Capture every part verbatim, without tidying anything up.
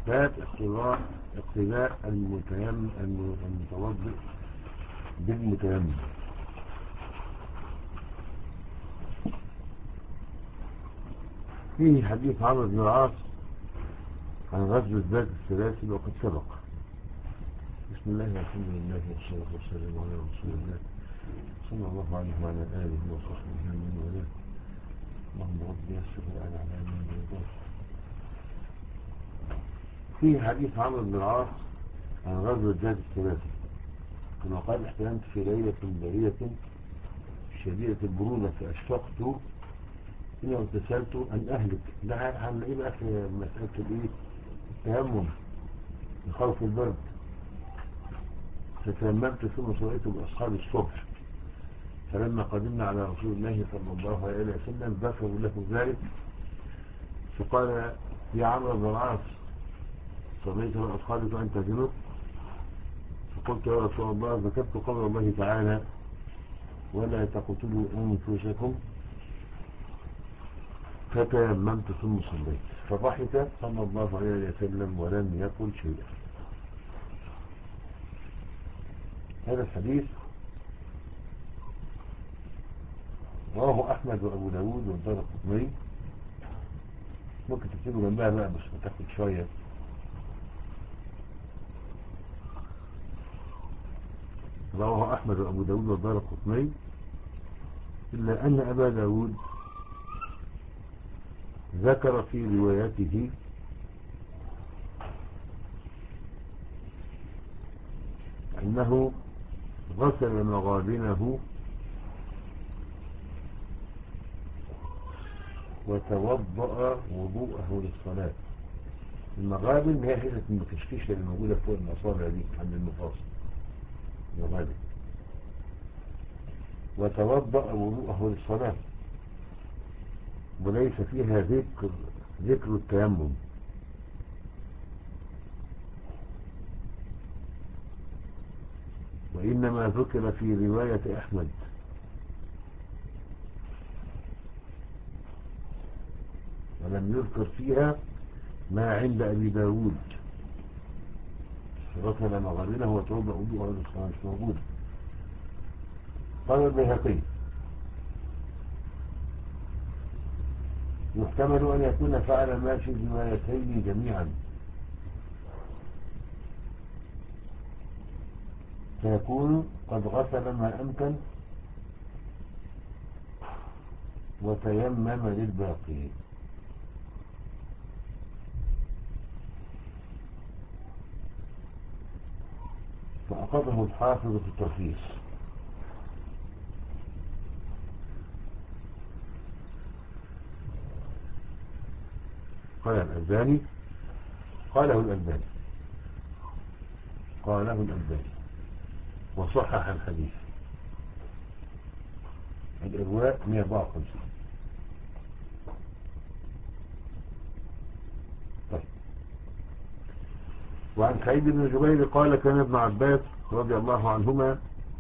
باب اقتضاء اقتداء المتيمم المتوضئ بالمتيمم. فيه حديث عمرو بن العاص عن غزوة ذات السلاسل وقد سبق. بسم الله والحمد لله والصلاة والسلام على رسول الله صلى الله عليه وعلى آله وصحبه ومن والاه. اللهم رب يسر وأعن على من يرضاك. فيه حديث عمرو بن العاص عن غزوة ذات السلاسل كما قال: احتلمت في ليلة برية شديدة البرودة فأشفقت إني اغتسلت أن أهلك. ده هنلاقيه بقى في مسألة الإيه؟ التيمم لخوف البرد. فتيممت ثم صليت بأصحاب الصبح، فلما قدمنا على رسول الله صلى الله عليه وسلم ذكروا له ذلك، فقال: يا عمرو بن العاص صليت بأصحابك وأنت جنوب؟ فقلت: يا رسول الله ذكرت قول الله تعالى: ولا تقتلوا أنفسكم، فتيممت ثم صليت. فضحك صلى الله عليه وسلم ولم يقل شيئا. هذا الحديث رواه أحمد وأبو داود والدارقطني. ممكن تكتبوا جنبها بقى بس بتاخد شوية. رواه أحمد وأبو داود والدارقطني، إلا أن أبا داود ذكر في روايته أنه غسل مغابنه وتوضأ وضوءه للصلاة. المغابن هي حتة المكشكشة اللي موجودة فوق الأصابع دي عند المفاصل، المغابن. وتوضأ وضوءه للصلاة، وليس فيها ذكر ذكر التيمم. وإنما ذكر في رواية أحمد ولم يذكر فيها ما عند أبي داود: غسل مغابنه وتوضأ وضوءه للصلاة، مش موجود. قال البيهقي: يحتمل أن يكون فعل ما في الروايتين جميعا، فيكون قد غسل ما أمكن وتيمم للباقي. فأخذه الحافظ في التلخيص. قال الألباني قاله الألباني قاله الألباني وصحح الحديث. الإرواء مئة وأربعة وخمسين. طيب. وعن سعيد بن جبير قال: كان ابن عباس رضي الله عنهما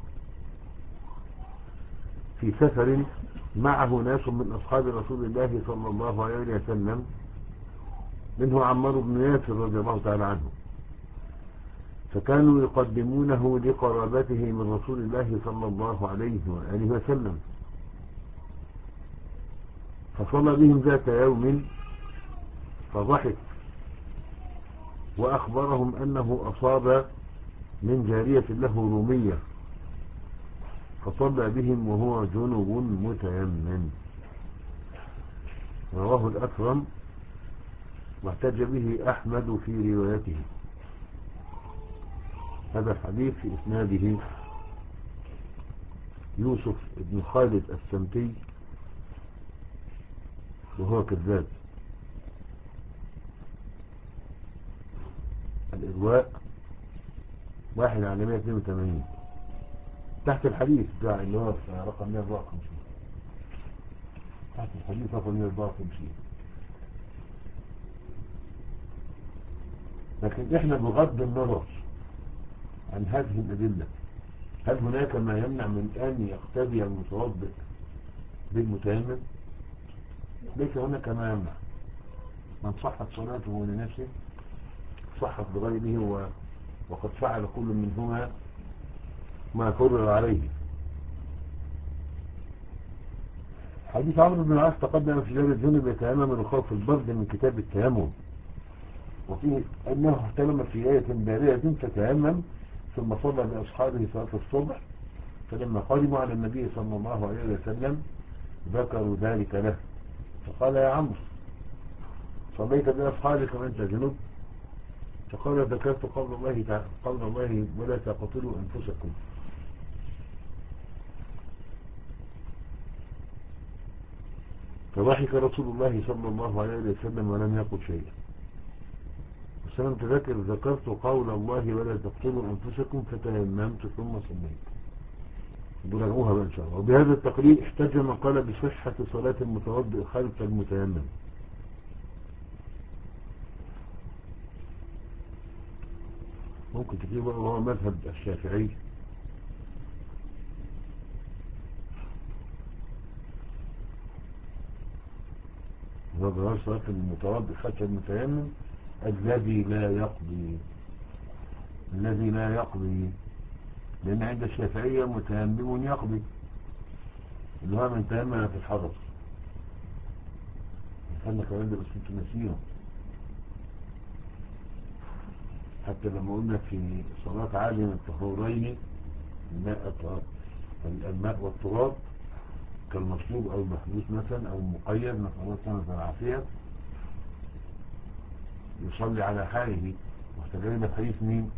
في سفر معه ناس من أصحاب رسول الله صلى الله عليه وسلم، منه عمار بن ياسر رضي الله تعالى عنه، فكانوا يقدمونه لقرابته من رسول الله صلى الله عليه وآله وسلم. فصلى بهم ذات يوم فضحك وأخبرهم أنه أصاب من جارية له رومية، فصلى بهم وهو جنب متيمم. رواه الأكرم واحتج به أحمد في روايته. هذا الحديث في إسناده يوسف بن خالد السمتي وهو كذاب. الإرواء واحد على مئة واثنين وثمانين تحت الحديث ده اللي هو رقم مئة وأربعة وخمسين. تحت الحديث رقم مئة وأربعة وخمسين. لكن احنا بغض النظر عن هذه الأدلة، هل هناك ما يمنع من أن يقتدي المتوضئ بالمتيمم؟ ليس هناك ما يمنع. من صحت صلاته لنفسه صحت بغيره وقد فعل كل منهما ما كرر عليه. حديث عمرو بن العاص تقدم في جار الجنب يتيمم من خوف البرد من كتاب التيمم، وفيه أنه احتلم في آية باردة فتيمم ثم صلى بأصحابه صلاة الصبح، فلما قدموا على النبي صلى الله عليه وسلم ذكروا ذلك له فقال يا عمرو صليت بأصحابك وأنت جنب؟ فقال ذكرت قول الله تعالى قول الله ولا تقتلوا أنفسكم. فضحك رسول الله صلى الله عليه وسلم ولم يقل شيئا. وسلم تذكر ذكرت قول الله ولا تقتلوا أنفسكم فتيممت ثم صليت. براجعوها بقى إن شاء الله. وبهذا التقرير احتج من قال بصحة صلاة المتوضئ خلف المتيمم. ممكن تجيب بقى هو مذهب الشافعي وهو صلاة المتوضئ خلف المتيمم الذي لا يقضي الذي لا يقضي لأن عند الشافعية متيمم يقضي اللي هو من تيمم في الحضر. خلنا كمان ده بس انتوا ناسيهم، حتى لما قلنا في صلاة عالم الطهورين الماء الماء والتراب كالمطلوب أو المحبوس مثلا أو المقيد نسأل الله العافية يصلي على حاله. واحتجينا في حديث مين؟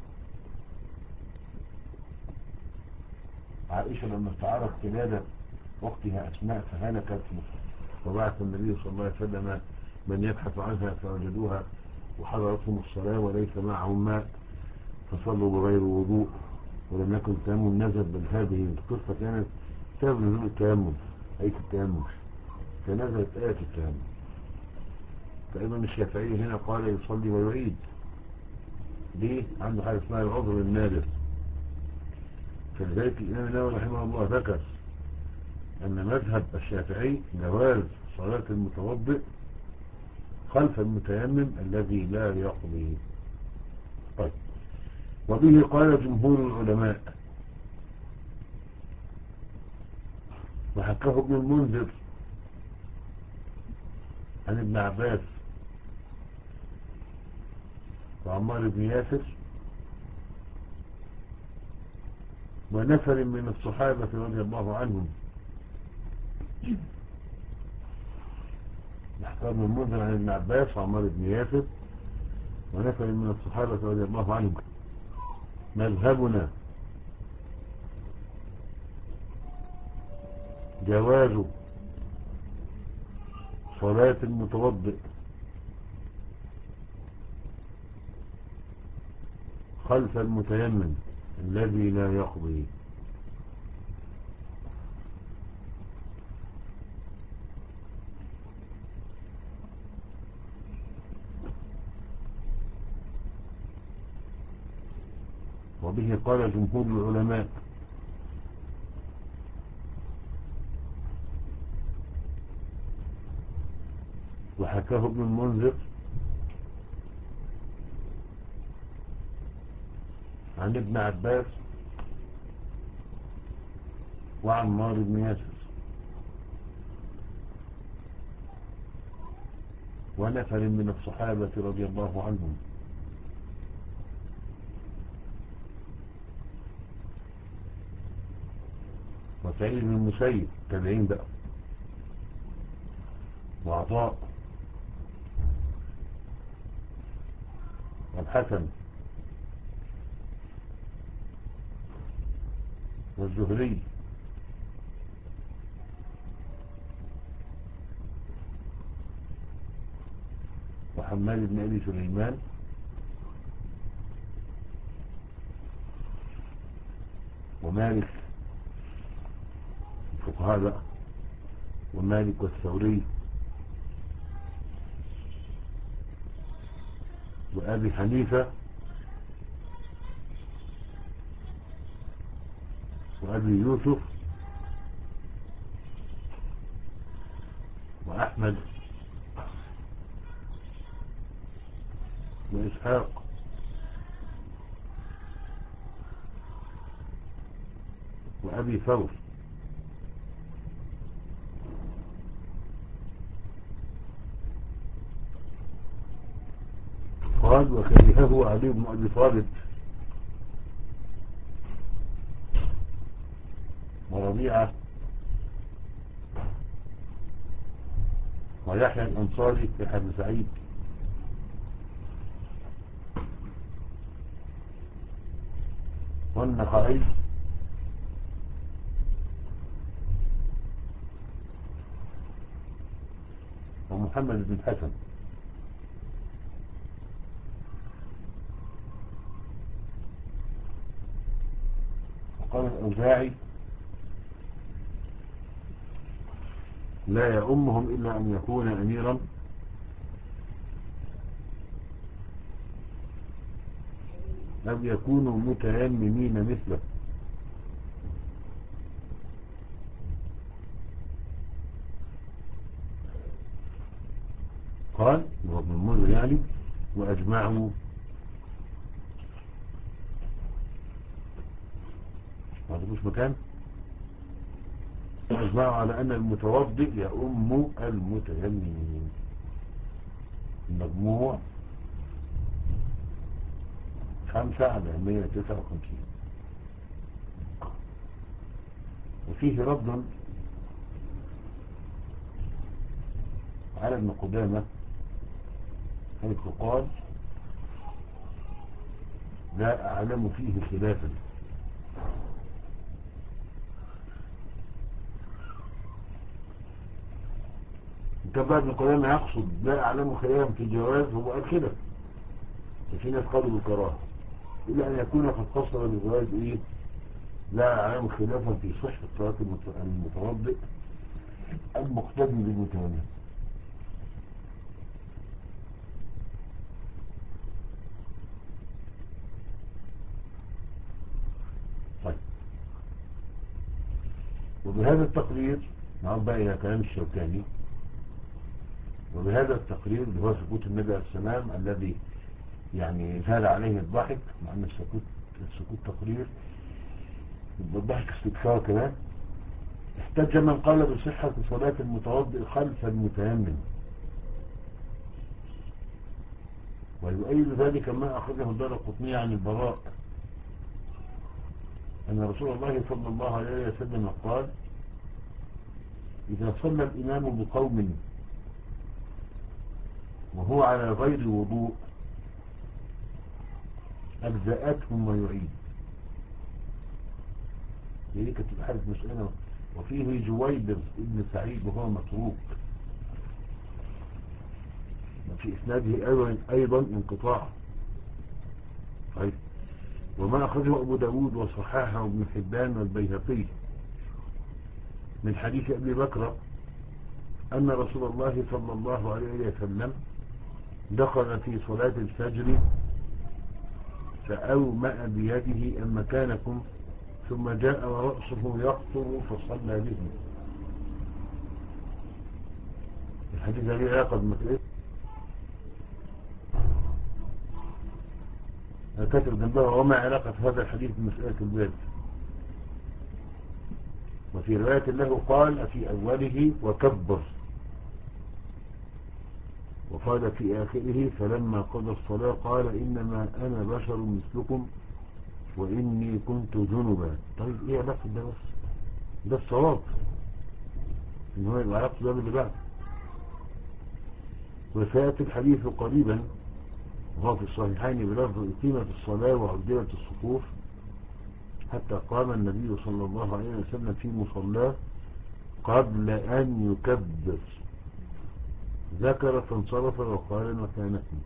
عائشة لما استعارت قلادة أختها أسماء فهلكت وبعث النبي صلى الله عليه وسلم من يبحث عنها فوجدوها وحضرتهم الصلاة وليس معهم ماء فصلوا بغير وضوء ولم يكن التيمم نزل. بل هذه القصة كانت سبب نزول التيمم آية التيمم فنزلت آية التيمم. فأيضا الشافعي هنا قال يصلي ويعيد. ليه؟ عنده حاجة اسمها العذر النادر. فلذلك الإمام النووي رحمه الله ذكر أن مذهب الشافعي جواز صلاة المتوضئ خلف المتيمم الذي لا يقضي. طيب، وبه قال جمهور العلماء وحكاه ابن المنذر عن ابن عباس وعمار بن ياسر ونفر من الصحابة رضي الله عنهم. حكاه ابن المنذر عن ابن عباس وعمار بن ياسر ونفر من الصحابة رضي الله عنهم. مذهبنا جواز صلاة المتوضئ خلف المتيمم الذي لا يقضي. وبه قال جمهور العلماء وحكاه ابن المنذر عن ابن عباس وعمار بن ياسر ونفر من الصحابة رضي الله عنهم. وسعيد بن المسيب تابعين بقى وعطاء والحسن والزهري وحماد بن أبي سليمان ومالك الفقهاء بقى ومالك والثوري وأبي حنيفة وأبي يوسف وأحمد وإسحاق وأبي ثور. قال وكرهه علي بن أبي طالب وربيعة ويحيى الأنصاري في حبل سعيد والنخعي ومحمد بن حسن. وقال الأوزاعي لا يؤمهم إلا أن يكون أميرا أو يكونوا متيممين مثله. قال وابن المنذر يعني وأجمعوا ما عندكوش مكان وأجمعوا على أن المتوضئ يؤم المتيممين. المجموع خمسة على مية تسعة وخمسين. وفيه رد على ابن قدامة حيث قال لا أعلم فيه خلافا. كان بقى ابن قدامة يقصد لا أعلم خلافا في جواز، هو قال كده، وفي ناس قالوا بالكراهة، إلا أن يكون قد قصر بالجواز إيه لا أعلم خلافا في صحة صلاة المتوضئ المقتدي بالمتيمم. طيب وبهذا التقرير نعود بقى إلى كلام الشوكاني. وبهذا التقرير اللي هو سكوت النبي عليه السلام الذي يعني زال عليه الضحك، مع أن السكوت السكوت تقرير الضحك استكثار كمان، احتج من قال بصحة صلاة المتوضئ خلف المتيمم، ويؤيد ذلك ما أخرجه الدارقطني عن البراء أن رسول الله صلى الله عليه وسلم قال إذا صلى الإمام بقوم وهو على غير وضوء أجزأتهم ويعيد. هي كانت حالة مسألة. وفيه جويبر ابن سعيد وهو متروك، وفي إسناده أيضا, أيضا انقطاع. طيب وما أخذه أبو داود وصححه ابن حبان والبيهقي من حديث أبي بكر أن رسول الله صلى الله عليه وسلم دخل في صلاة الفجر فأومأ بيده أن مكانكم ثم جاء ورأسه يقطر فصلى به. الحديث هذه علاقة بمسألة كتب جنبها وما علاقة هذا الحديث بمسألة الباب. وفي رواية له قال في أوله وكبر، وقال في آخره فلما قضى الصلاة قال إنما أنا بشر مثلكم وإني كنت جنبا. طيب إيه علاقة ده؟ بس ده الصواب إن هو يبقى علاقة ده اللي بعد. وسيأتي الحديث قريبا وهو في الصحيحين بلفظ إقيمة الصلاة وعجلة الصفوف حتى قام النبي صلى الله عليه وسلم في مصلاه قبل أن يكبر، ذكر فانصرف وقال مكانكم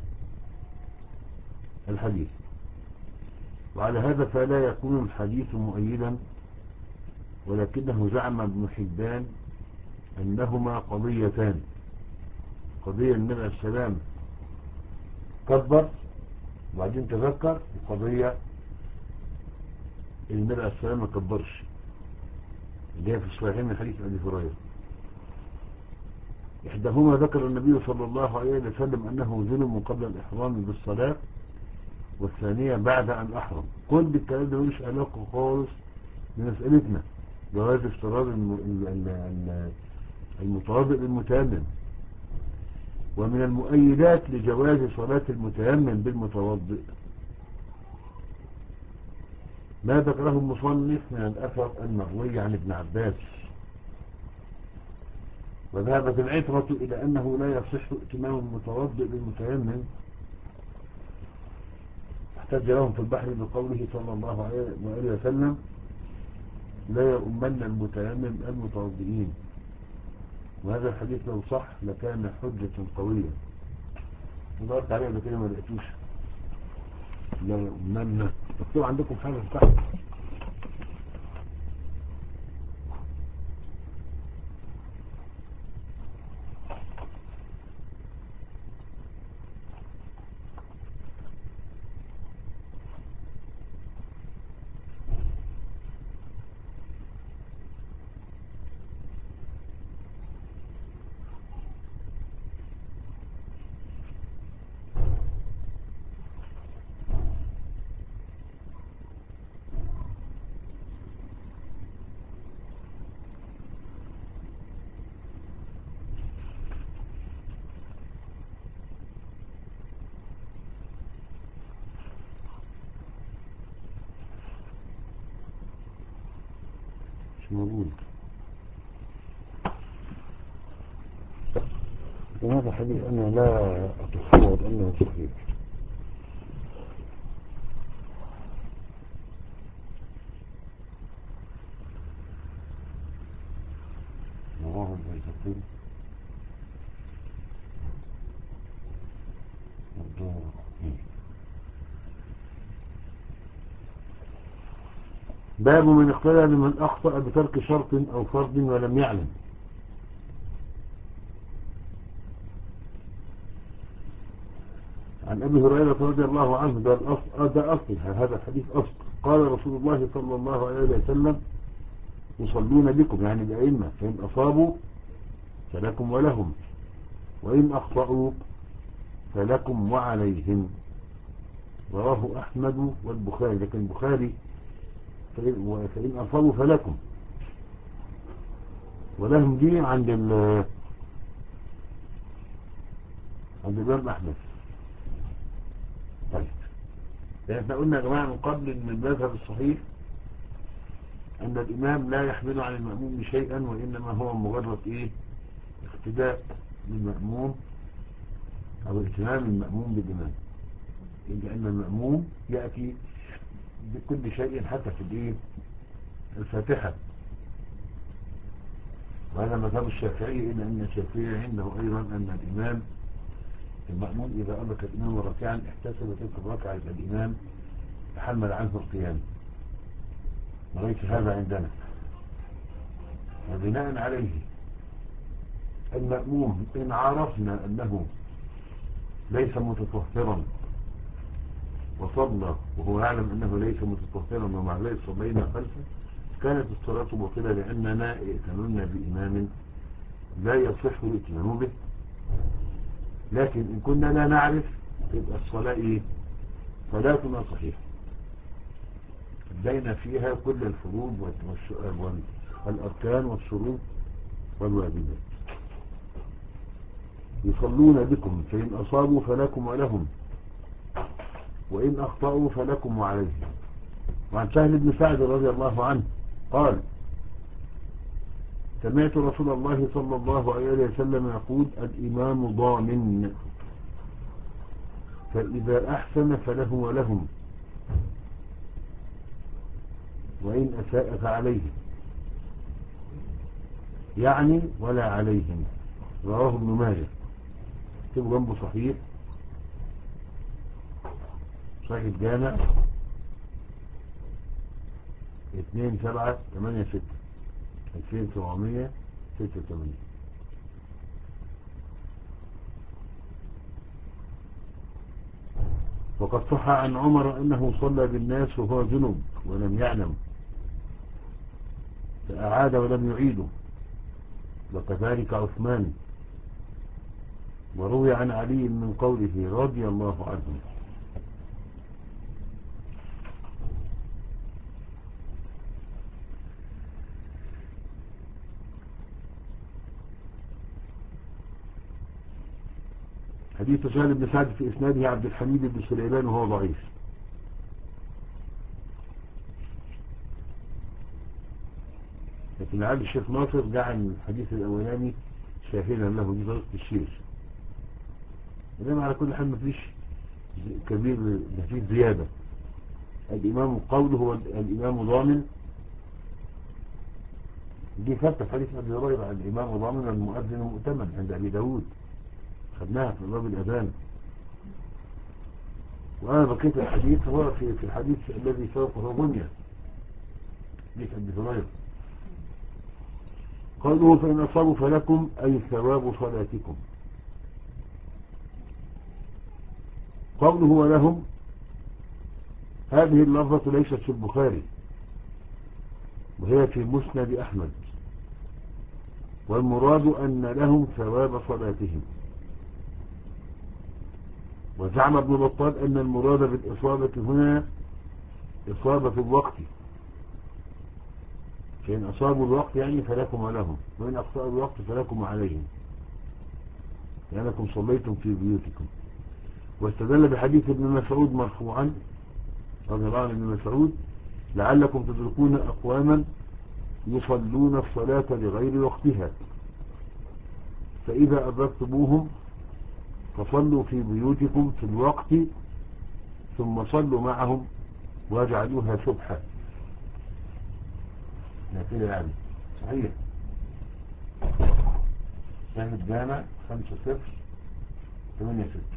الحديث. وعلى هذا فلا يكون الحديث مؤيدا، ولكنه زعم ابن حبان أنهما قضيتان: قضية النبي عليه السلام كبر وبعدين تذكر، وقضية النبي عليه السلام ما كبرش، اللي هي في الصحيحين من حديث أبي هريرة. إحداهما ذكر النبي صلى الله عليه وسلم أنه جنب قبل الإحرام بالصلاة، والثانية بعد أن أحرم. كل الكلام ده ملوش علاقة خالص بمسألتنا جواز افتراض المتوضئ بالمتيمم. ومن المؤيدات لجواز صلاة المتيمم بالمتوضئ ما ذكره المصنف من الأثر المروي عن ابن عباس، وذهبت العبرة إلى أنه لا يصح ائتمام المتوضئ بالمتيمم. احتج لهم في البحر بقوله صلى الله عليه وسلم لا يؤمن المتيمم المتوضئين، وهذا الحديث لو صح لكان حجة قوية. ضغطت عليه بكده ما لقيتوش لا يؤمن. اكتبوا عندكم حاجة تحت. موجود. وهذا الحديث أنا لا أتصور أنه صحيح. رواه البيهقي والدارقطني. باب من اقتدى بمن أخطأ بترك شرط أو فرض ولم يعلم. عن أبي هريرة رضي الله عنه ده الأصل، ده أصل هذا الحديث أصل. قال رسول الله صلى الله عليه وسلم يصلون بكم يعني الأئمة، فإن أصابوا فلكم ولهم، وإن أخطأوا فلكم وعليهم. رواه أحمد والبخاري، لكن البخاري فإن, فإن أصابوا فلكم، ولهم دي عند ال عند الإمام أحمد. طيب احنا قلنا يا جماعة من قبل ان المذهب الصحيح ان الامام لا يحمل عن المأموم شيئا، وانما هو مجرد ايه اقتداء بالمأموم او اهتمام المأموم بالامام، لان المأموم يأتي بكل شيء حتى في الايه الفاتحة. وهذا مذهب الشافعي، إلا أن الشافعي عنده أيضا أن الإمام المأموم إذا أدرك الإمام ركعا احتسب تلك الركعة إلى الإمام تحمل عنه القيام، وليس هذا عندنا. وبناء عليه المأموم إن عرفنا أنه ليس متطهرا وصلى وهو يعلم أنه ليس متطهرا ومع ذلك صلينا خلفه كانت الصلاة باطلة، لأننا ائتممنا بإمام لا يصح الائتمام به. لكن إن كنا لا نعرف تبقى الصلاة إيه؟ صلاتنا صحيحة، ادينا فيها كل الفروض والأركان والشروط والواجبات. يصلون بكم فإن أصابوا فلكم ولهم، وإن أخطأوا فلكم وعليهم. وعن سهل بن سعد رضي الله عنه قال سمعت رسول الله صلى الله عليه وسلم يقول الإمام ضامن، فإذا أحسن فله ولهم، وإن أساء فعليه، يعني ولا عليهم. رواه ابن ماجه. اكتبوا جنبه صحيح صحيح الجامع اثنين سبعة ثمانية ستة ألفين سبعمية ستة وثمانين. وقد صح عن عمر أنه صلى بالناس وهو جنوب ولم يعلم فأعاد ولم يعيده، وكذلك عثمان وروي عن علي من قوله رضي الله عنه. حديث سهل بن سعد في إسناده عبد الحميد بن سليمان وهو ضعيف. لكن لعل الشيخ ناصر جعل الحديث الأولاني شاهدا له دي طريقة الشيخ. إنما على كل حال مفيش كبير، مفيش زيادة. الإمام قوله هو الإمام ضامن، دي ثابتة في حديث أبي هريرة عن الإمام ضامن المؤذن مؤتمن عند أبي داود، خدناها في باب الأذان. وأنا بقيت الحديث هو في في الحديث الذي سوقه بنية حديث أبي هريرة. قالوا فإن أصابوا فلكم أي ثواب صلاتكم. قوله ولهم هذه اللفظة ليست في البخاري وهي في مسند أحمد، والمراد أن لهم ثواب صلاتهم. وزعم ابن بطال أن المراد بالإصابة هنا إصابة الوقت، فإن أصابوا الوقت يعني فلكم ولهم، وإن أخطأوا الوقت فلكم عليهم لأنكم صليتم في بيوتكم. واستدل بحديث ابن مسعود مرفوعا رضي الله عنه ابن مسعود لعلكم تدركون أقواما يصلون الصلاة لغير وقتها فإذا أدركتموهم فصلوا في بيوتكم في الوقت ثم صلوا معهم واجعلوها سبحة. كده يعني صحيح. شاهد جامع خمسة صفر ثمانية ستة.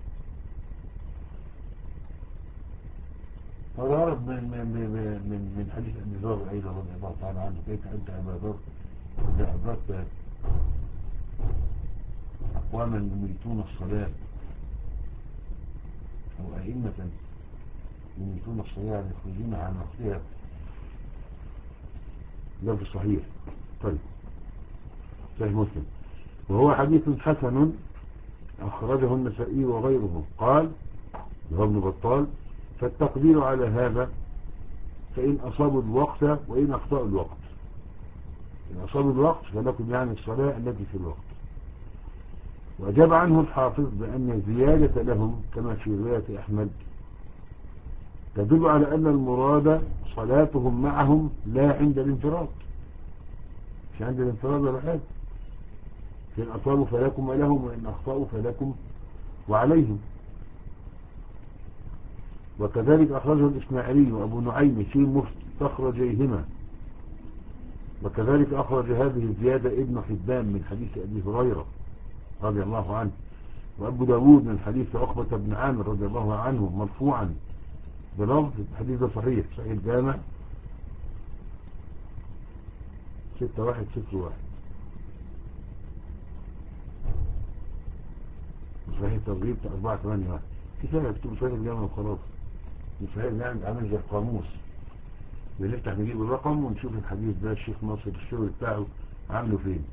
فالغرض من من من من حديث ابي ذر ايضا رضي الله تعالى عنه كيف انت ابا ذر اذا ادركت اقواما يميتون الصلاه او ائمه يميتون الصلاه يخرجونها عن وقتها، ده في صحيح. طيب صحيح مسلم وهو حديث حسن أخرجه النسائي وغيره. قال ابن بطال فالتقدير على هذا فإن أصابوا الوقت وإن أخطأوا الوقت. إن أصابوا الوقت فلكم يعني الصلاة التي في الوقت. وأجاب عنه الحافظ بأن الزيادة لهم كما في رواية أحمد تدل على أن المراد صلاتهم معهم لا عند الانفراد، مش عند الانفراد ولا حاجة. فإن أصابوا فلكم ولهم وإن أخطأوا فلكم وعليهم. وكذلك أخرجه الإسماعيلي وأبو نعيم في مستخرجيهما. وكذلك أخرج هذه الزيادة ابن حبان من حديث أبي هريرة رضي الله عنه، وأبو داود من حديث عقبة بن عامر رضي الله عنه مرفوعا بلفظ الحديث صحيح صحيح الجامع ستة واحد ستة واحد، صحيح الترغيب أربعة ثمانية واحد. كفاية اكتب صحيح الجامع وخلاص. صحيح الجامع عامل زي القاموس، بنفتح نجيب الرقم ونشوف الحديث ده الشيخ ناصر الشغل بتاعه عامله فين.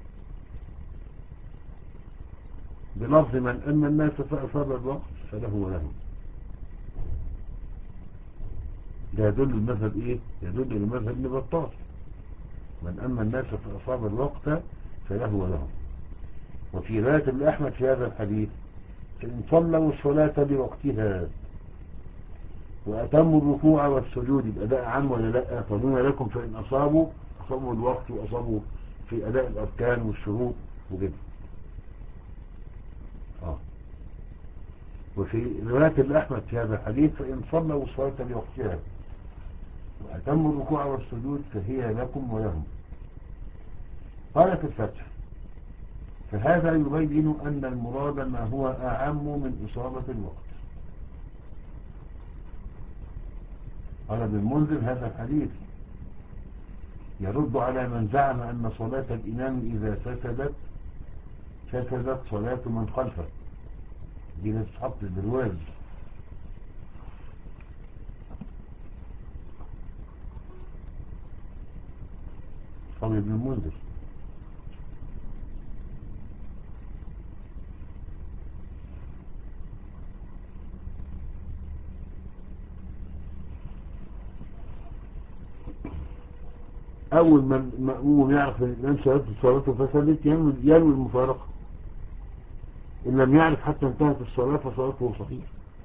بلفظ من أما الناس فأصاب الوقت فله وله. ده يدل المذهب إيه؟ يدل المذهب ابن بطال من أما الناس فأصاب الوقت فله وله. وفي رواية ابن أحمد في هذا الحديث فإن صلوا الصلاة بوقتها وأتموا الركوع والسجود بأداء عام ولا لا فدون لكم فإن أصابوا أصابوا الوقت وأصابوا في أداء الأركان والشروط وكده. آه. وفي رواية الأحمد في هذا الحديث فإن صلوا الصلاة بوقتها وأتموا الركوع والسجود فهي لكم ولهم. قال في الفتح فهذا يبين أن المراد ما هو أعم من إصابة الوقت. قال ابن المنذر هذا الحديث يرد على من زعم أن صلاة الإمام إذا فسدت فسدت صلاة من خلفه. دي نتحط بالواز. قال ابن المنذر أول ما المأموم يعرف أن الإمام صلاته صلاته فسدت ينوي ينوي المفارقة. إن لم يعرف حتى انتهت الصلاة فصلاته صحيحة.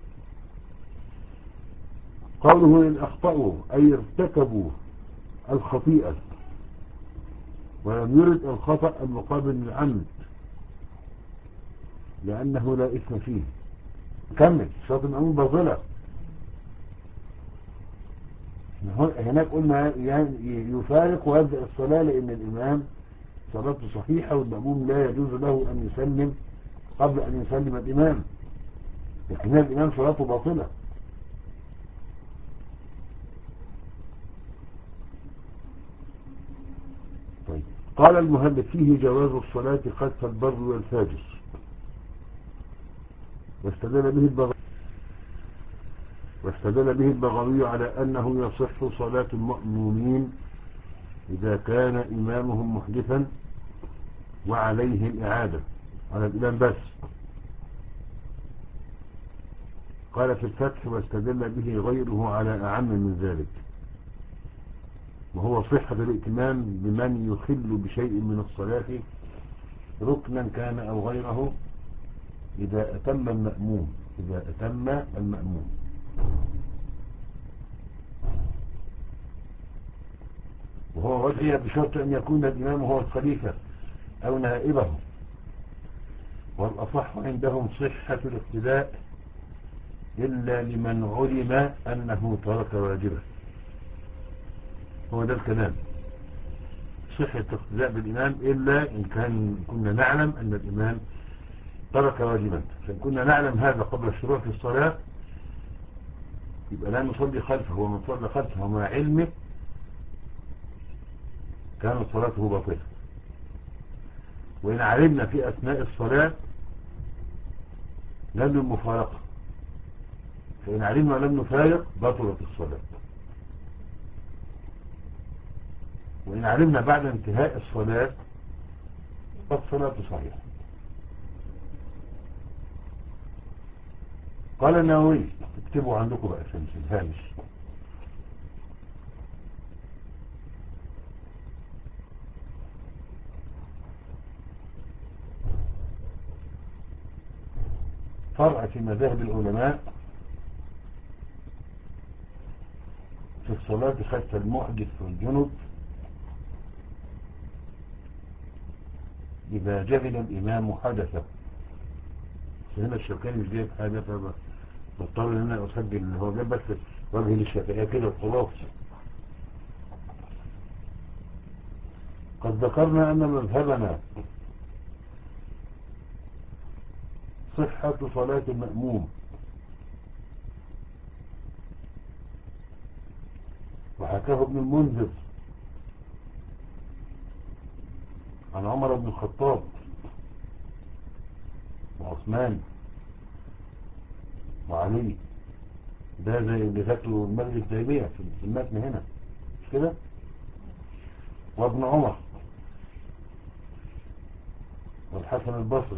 قوله إن أخطأوا أي ارتكبوا الخطيئة ولم يرد الخطأ المقابل للعمد لأنه لا إثم فيه. كمل صلاة المأموم باطلة. هناك قلنا يفارق ويبدأ الصلاة لأن الإمام صلاته صحيحة والمأموم لا يجوز له أن يسلم قبل أن يسلم الإمام، لكن الإمام صلاته باطلة. طيب قال المهلك فيه جواز الصلاة خلف البر والفاجر، واستدل به البغوي واستدل به البغوي على أنه يصح صلاة المأمومين إذا كان إمامهم محدثا وعليه الإعادة على الإمام بس. قال في الفتح واستدل به غيره على أعم من ذلك، وهو صحة الائتمام بمن يخل بشيء من الصلاة ركنا كان أو غيره إذا أتم المأموم إذا أتم المأموم وهو وجه بشرط أن يكون الإمام هو الخليفة أو نائبه، والأصح عندهم صحة الاقتداء إلا لمن علم أنه ترك واجبه. هو ده الكلام، صحة الاقتداء بالإمام إلا إن كان كنا نعلم أن الإمام ترك واجبا. فإن كنا نعلم هذا قبل الشروع في الصلاة يبقى لا نصلي خلفه، ومن صلى خلفه مع علمه كانت صلاته باطلة. وإن علمنا في أثناء الصلاة لم المفارقة، فإن علمنا لم نفارق بطلت الصلاة. وإن علمنا بعد انتهاء الصلاة فالصلاة صحيحة. قال النووي اكتبوا عندكم بقى في الهامش فرع في مذاهب العلماء في الصلاة خلف المحدث والجنب إذا جهل الإمام حدثه. هنا الشوكاني مش جايب حاجة فبضطر ان انا اسجل اللي هو جاب بس وجه للشافعية كده وخلاص. قد ذكرنا ان مذهبنا صحة صلاة المأموم، وحكاه ابن المنذر عن عمر بن الخطاب وعثمان وعلي. ده زي اللي ذكره المجلس الدائمية في المتن هنا مش كده؟ وابن عمر والحسن البصري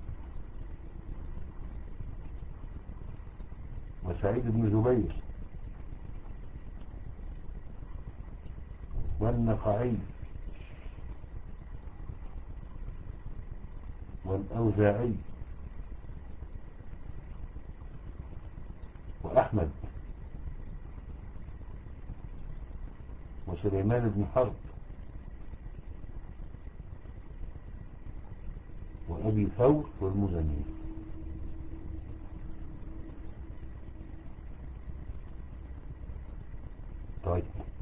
وسعيد بن جبير والنخعي والأوزاعي وأحمد وسليمان بن حرب وأبي ثور والمزني. طيب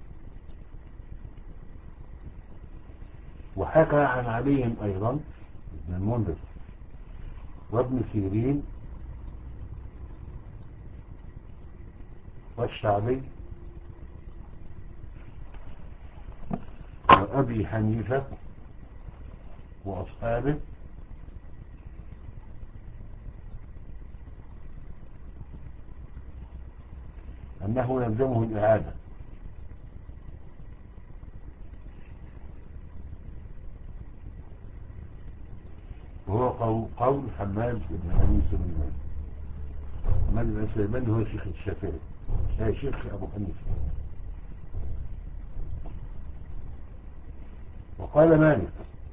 وحكى عن علي أيضا ابن المنذر وابن سيرين والشعبي وأبي حنيفة وأصحابه أنه يلزمه الإعادة، وهو قول حماد بن أبي سليمان. حماد بن أبي سليمان هو شيخ الشافعي، هي شيخ أبو حنيفة. وقال مالك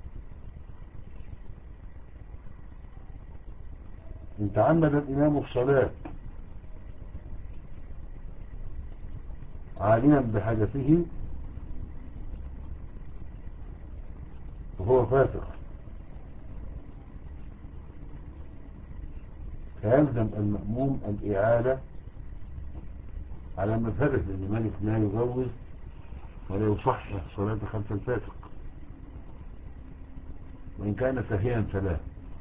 إن تعمد الإمام الصلاة عالما بحدثه فهو فاسق، فيلزم المأموم الإعادة على مذهبه، لأن مالك لا يجوز ولا يصحح صلاة خلف الفاسق وإن كان سهيا فلا.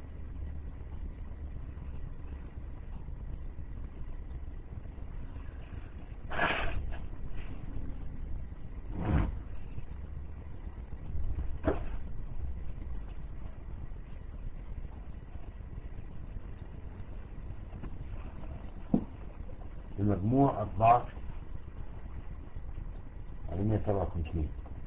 المجموع أربعة على مئة وسبعة وخمسين.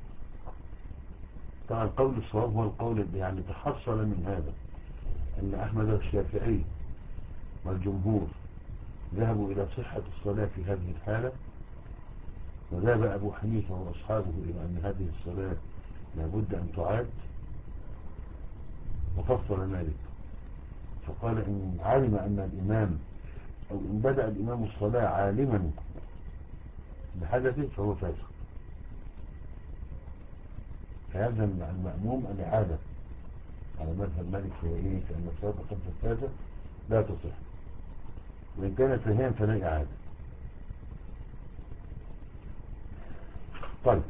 طبعا القول الصواب هو القول اللي يعني تحصل من هذا أن أحمد الشافعي والجمهور ذهبوا إلى صحة الصلاة في هذه الحالة، وذهب أبو حنيفة وأصحابه إلى أن هذه الصلاة لابد أن تعاد. وفصل مالك فقال إن علم أن الإمام أو إن بدأ الإمام الصلاة عالما بحدثه فهو فاسق، فيلزم المأموم الإعادة على مذهب مالك في إيه؟ في أن الصلاة خلف الفاسق لا تصح، وإن كان سهيا فلا إعادة. طيب،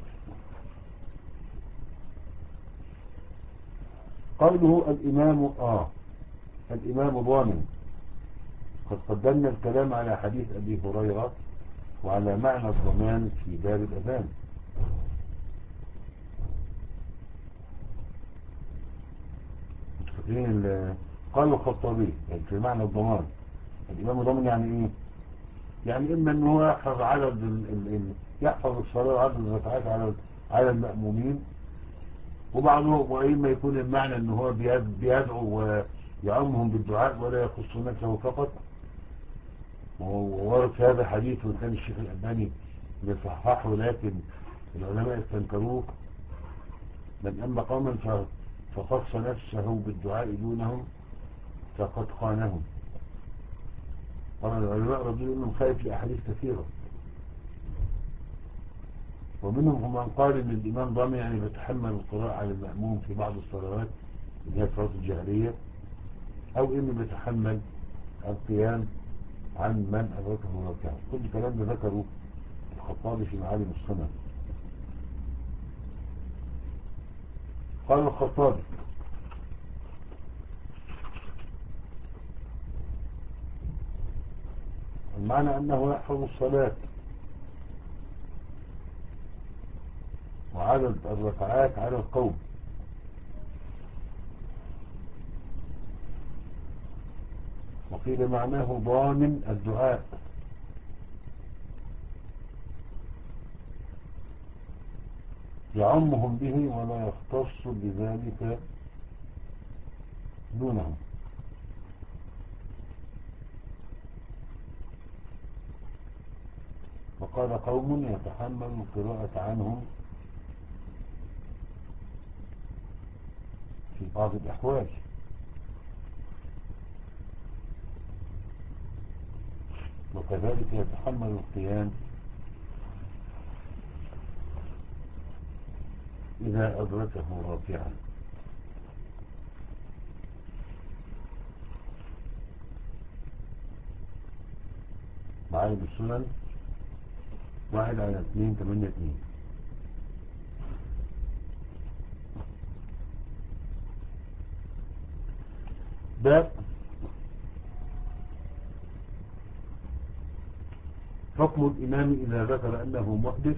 قوله الإمام آه الإمام ضامن، قد قدمنا الكلام على حديث أبي هريرة وعلى معنى الضمان في باب الأذان. قال الخطابي في معنى الضمان الإمام ضامن يعني إيه؟ يعني إما أنه يحفظ عدد ال ال ال يحفظ الصلاة وعدد الركعات على على المأمومين، وبعضهم وإما يكون المعنى أنه هو بيدعو ويعمهم بالدعاء ولا يخص نفسه فقط. وورد في هذا حديث وكان الشيخ الألباني يصححه لكن العلماء استنكروه، من أما قوما فخص نفسه بالدعاء دونهم فقد خانهم. طبعا العلماء رضوا انهم خايف لأحاديث كثيرة، ومنهم من قال ان الإمام ضامن يعني بيتحمل القراءة على المأموم في بعض الصلوات اللي هي الصلاة الجهرية، او انه بيتحمل القيام عن من أدركه ركعة. كل الكلام ده ذكره الخطابي في معالم السنن. قال الخطابي المعنى أنه يحفظ الصلاة وعدد الركعات على القوم، وقيل معناه ضامن الدعاء، يعمهم به ولا يختص بذلك دونهم. وقال قوم يتحمل القراءة عنهم في بعض الأحوال، وكذلك يتحمل القيام إذا أدركه راكعا. معالم السنن واحد على اثنين ثمانية اثنين. باب حكم الإمام إذا ذكر أنه محدث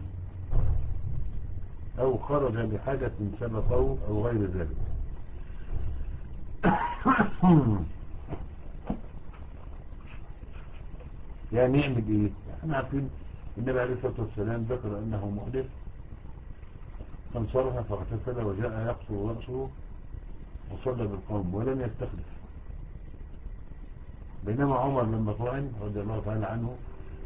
أو خرج لحدث سبقه أو غير ذلك. يعني يعمل إيه؟ احنا عارفين النبي عليه الصلاة والسلام ذكر أنه محدث فانصرف فاغتسل وجاء يقصر رأسه وصلى بالقوم ولم يستخلف. بينما عمر لما طعن رضي الله تعالى عنه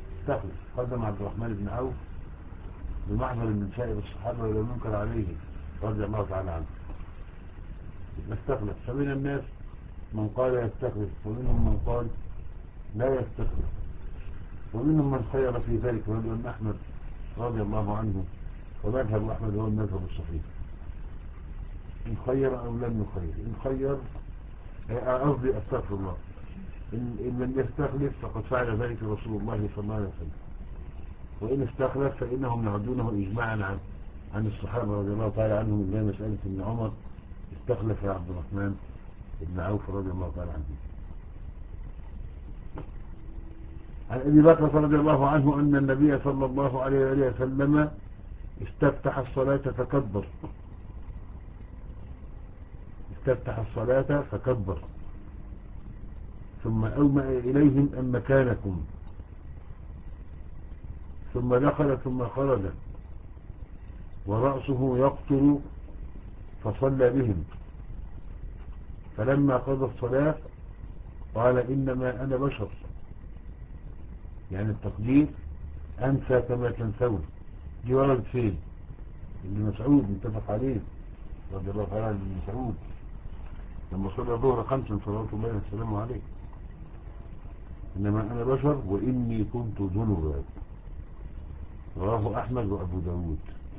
استخلف، قدم عبد الرحمن بن عوف بمحضر من سائر الصحابة ولم ينكر عليه رضي الله تعالى عنه استخلف. فمن الناس من قال يستخلف، ومنهم من قال لا يستخلف، ومنهم من خير في ذلك، وهو أن أحمد رضي الله عنه ومذهب أحمد هو المذهب الصحيح، إن خير أو لم يخير. إن خير قصدي أستغفر الله، إن, إن لم يستخلف فقد فعل ذلك رسول الله صلى الله عليه وسلم، وإن استخلف فإنهم يعدونه إجماعا عن عن الصحابة رضي الله تعالى عنهم، زي مسألة إن عمر استخلف يا عبد الرحمن بن عوف رضي الله تعالى عنه. عن أبي بكر رضي الله عنه أن النبي صلى الله عليه وسلم استفتح الصلاة فكبر استفتح الصلاة فكبر ثم أومأ إليهم أن مكانكم، ثم دخل ثم خرج ورأسه يقطر فصلى بهم، فلما قضى الصلاة قال إنما أنا بشر، يعني التقدير أنسى كما تنسون. دي ورد فين؟ ابن مسعود متفق عليه رضي الله تعالى عن ابن مسعود لما صلى الظهر خمسا صلوات الله وسلامه عليه، إنما أنا بشر وإني كنت ذنوبا. رواه أحمد وأبو داود.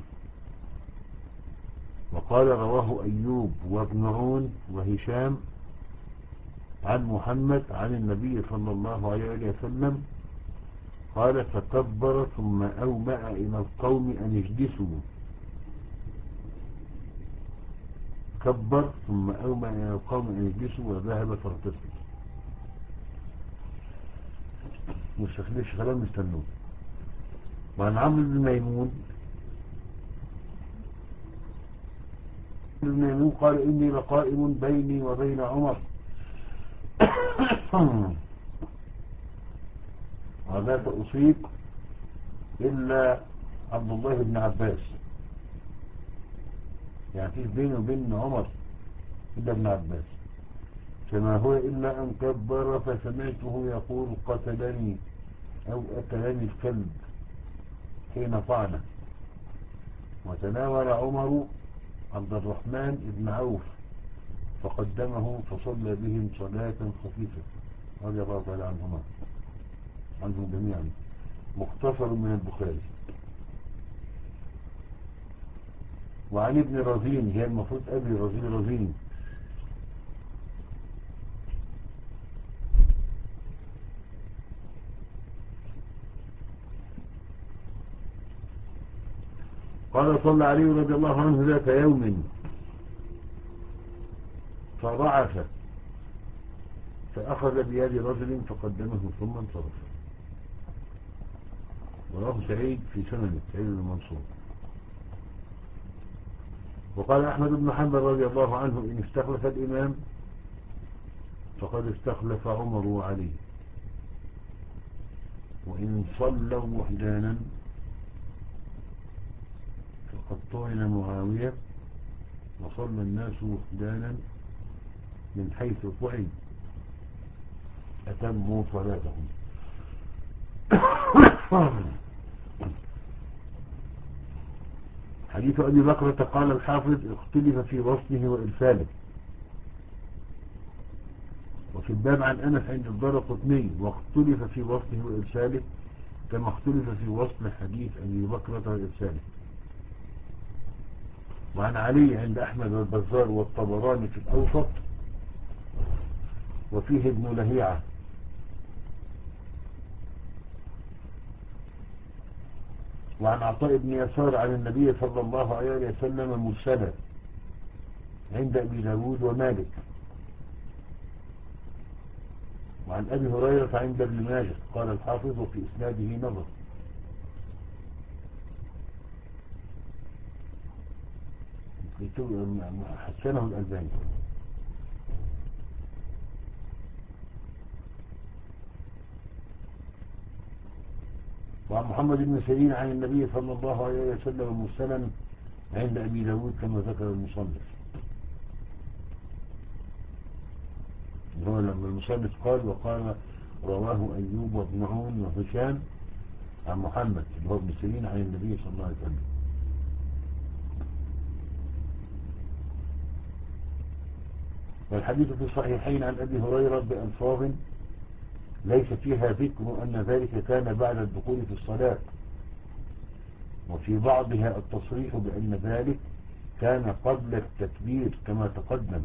وقال رواه أيوب وابن عون وهشام عن محمد عن النبي صلى الله عليه وسلم قال فكبر ثم أومأ إلى القوم أن اجلسوا، كبر ثم أومأ إلى القوم أن يجلسوا وذهب فارتفع. مستخلفش كلام مستنون. وعن عمرو بن ميمون بن ميمون قال إني لقائم بيني وبين عمر وذات أصيب إلا عبد الله بن عباس، يعني فيه بيني وبين عمر إلا ابن عباس، فما هو إلا أن كبر فسمعته يقول قتلني أو أكلني الكلب حين طعنه. وتناول عمر عبد الرحمن بن عوف فقدمه فصلى بهم صلاة خفيفة رضي الله تعالى عنهما عنهم جميعا. مختصر من البخاري. وعن ابن رزين، هي المفروض أبي رزين رزين قال صلى عليه رضي الله عنه ذات يوم فضعف فأخذ بيد رجل فقدمه ثم انصرف. وراه سعيد في سنن سعيد بن منصور. وقال أحمد بن حنبل رضي الله عنه إن استخلف الإمام فقد استخلف عمر وعلي، وإن صلوا وحدانا فقد طعن معاوية وصلى الناس وحدانا من حيث طعن أتموا صلاتهم. حديث أبي بكر قال الحافظ اختلف في وصله وإرساله. وفي الباب عن أنس عند الدارقطني واختلف في وصله وإرساله كما اختلف في وصل حديث أبي بكر وإرساله. وعن علي عند أحمد والبزار والطبراني في الأوسط وفيه ابن لهيعة. وعن عطاء بن يسار عن النبي صلى الله عليه وسلم مرسلا عند أبي داود ومالك. وعن أبي هريرة عند ابن ماجه قال الحافظ وفي إسناده نظر. حسنه الألباني. وعن محمد بن سيرين عن النبي صلى الله عليه وسلم مرسلا عند أبي داود كما ذكر المصنف. هو لما المصنف قال وقال رواه أيوب وابن عون وهشام عن محمد اللي هو ابن سيرين عن النبي صلى الله عليه وسلم. والحديث في الصحيحين عن أبي هريرة بألفاظ ليس فيها ذكر أن ذلك كان بعد الدخول في الصلاة، وفي بعضها التصريح بأن ذلك كان قبل التكبير كما تقدم.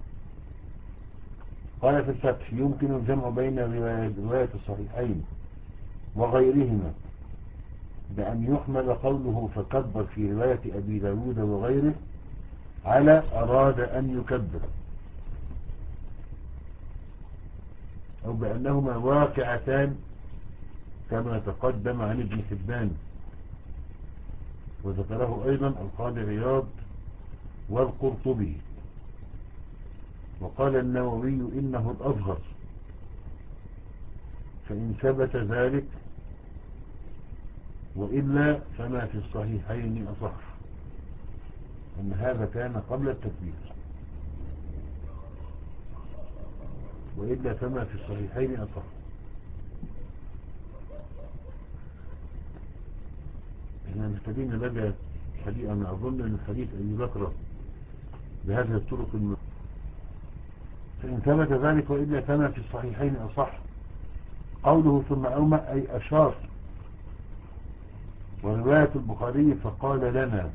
قال في الفتح: يمكن الجمع بين رواية الصحيحين وغيرهما بأن يحمل قوله فكبر في رواية أبي داود وغيره على أراد أن يكبر، أو بأنهما واقعتان كما تقدم عن ابن حبان، وذكره أيضا القاضي عياض والقرطبي. وقال النووي إنه الأظهر، فإن ثبت ذلك وإلا فما في الصحيحين أصح، أن هذا كان قبل التكبير، وإلا فما في الصحيحين أصح. احنا محتاجين نراجع الحديث. أنا أظن أن الحديث أبي بكر بهذه الطرق الم... فإن ثبت ذلك وإلا فما في الصحيحين أصح. قوله ثم أومأ أي أشار. ورواية البخاري فقال لنا،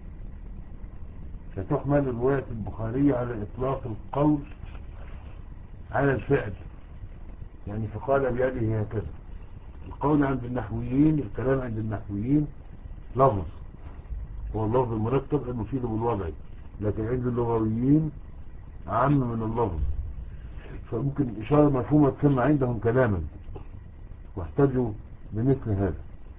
فتحمل رواية البخاري على إطلاق القول على الفعل، يعني فقال بيده هكذا. القول عند النحويين، الكلام عند النحويين لفظ، هو اللفظ المركب المفيد بالوضع، لكن عند اللغويين عام من اللفظ، فممكن الإشارة مفهومة تسمى عندهم كلاما، واحتجوا بمثل هذا.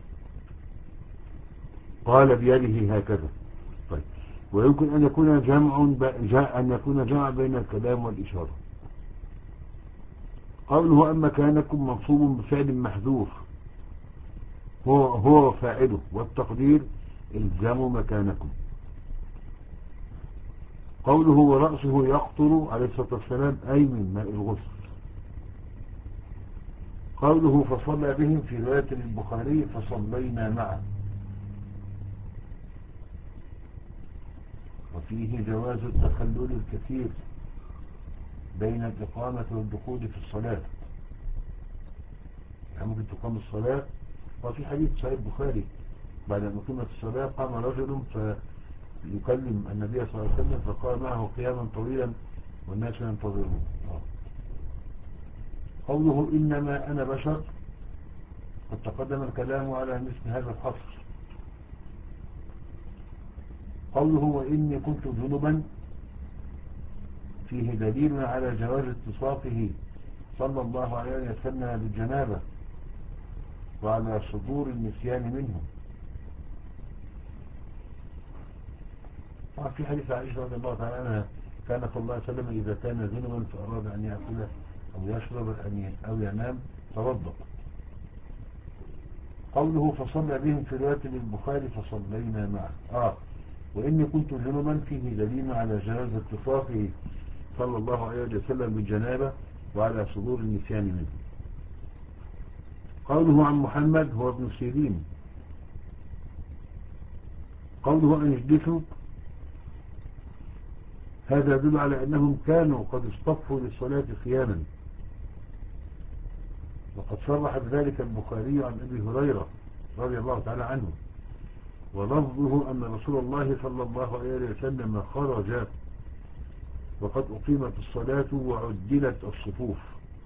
قال بيده هكذا. طيب، ويمكن أن يكون جمع أن يكون جمع بين الكلام والإشارة. قوله أما كانكم منصوب بفعل محذوف، هو هو فاعله، والتقدير الزموا مكانكم. قوله ورأسه يقطر عليه الصلاة والسلام أي من ماء الغسل. قوله فصلى بهم في رواية البخاري فصلينا معه، وفيه جواز التخلل الكثير بين الإقامة والدخول في الصلاة. يعني ممكن تقام الصلاة، وفي حديث صحيح البخاري بعد أن أقيمت الصلاة قام رجل فيكلم النبي صلى الله عليه وسلم فقال معه قياما طويلا والناس ينتظرون. قوله إنما أنا بشر، قد تقدم الكلام على مثل هذا الحصر. قوله وإني كنت جنبا، فيه دليل على جواز اتصافه صلى الله عليه وسلم بالجنابة وعلى صدور النسيان منه. في حديث عائشة رضي الله تعالى عنها كان صلى الله عليه وسلم إذا كان جنبا فأراد أن يأكل أو يشرب أو ينام توضأ. قوله فصلى بهم في رواية البخاري فصلينا معه. آه وإني كنت جنبا، فيه دليل على جواز اتصافه صلى الله عليه وسلم بالجنابة وعلى صدور النسيان منه. قوله عن محمد هو ابن سيرين. قوله أن يحدثوا، هذا يدل على أنهم كانوا قد اصطفوا للصلاة قياما، وقد صرح بذلك البخاري عن أبي هريرة رضي الله تعالى عنه، ولفظه أن رسول الله صلى الله عليه وسلم خرج وقد أقيمت الصلاة وعدلت الصفوف.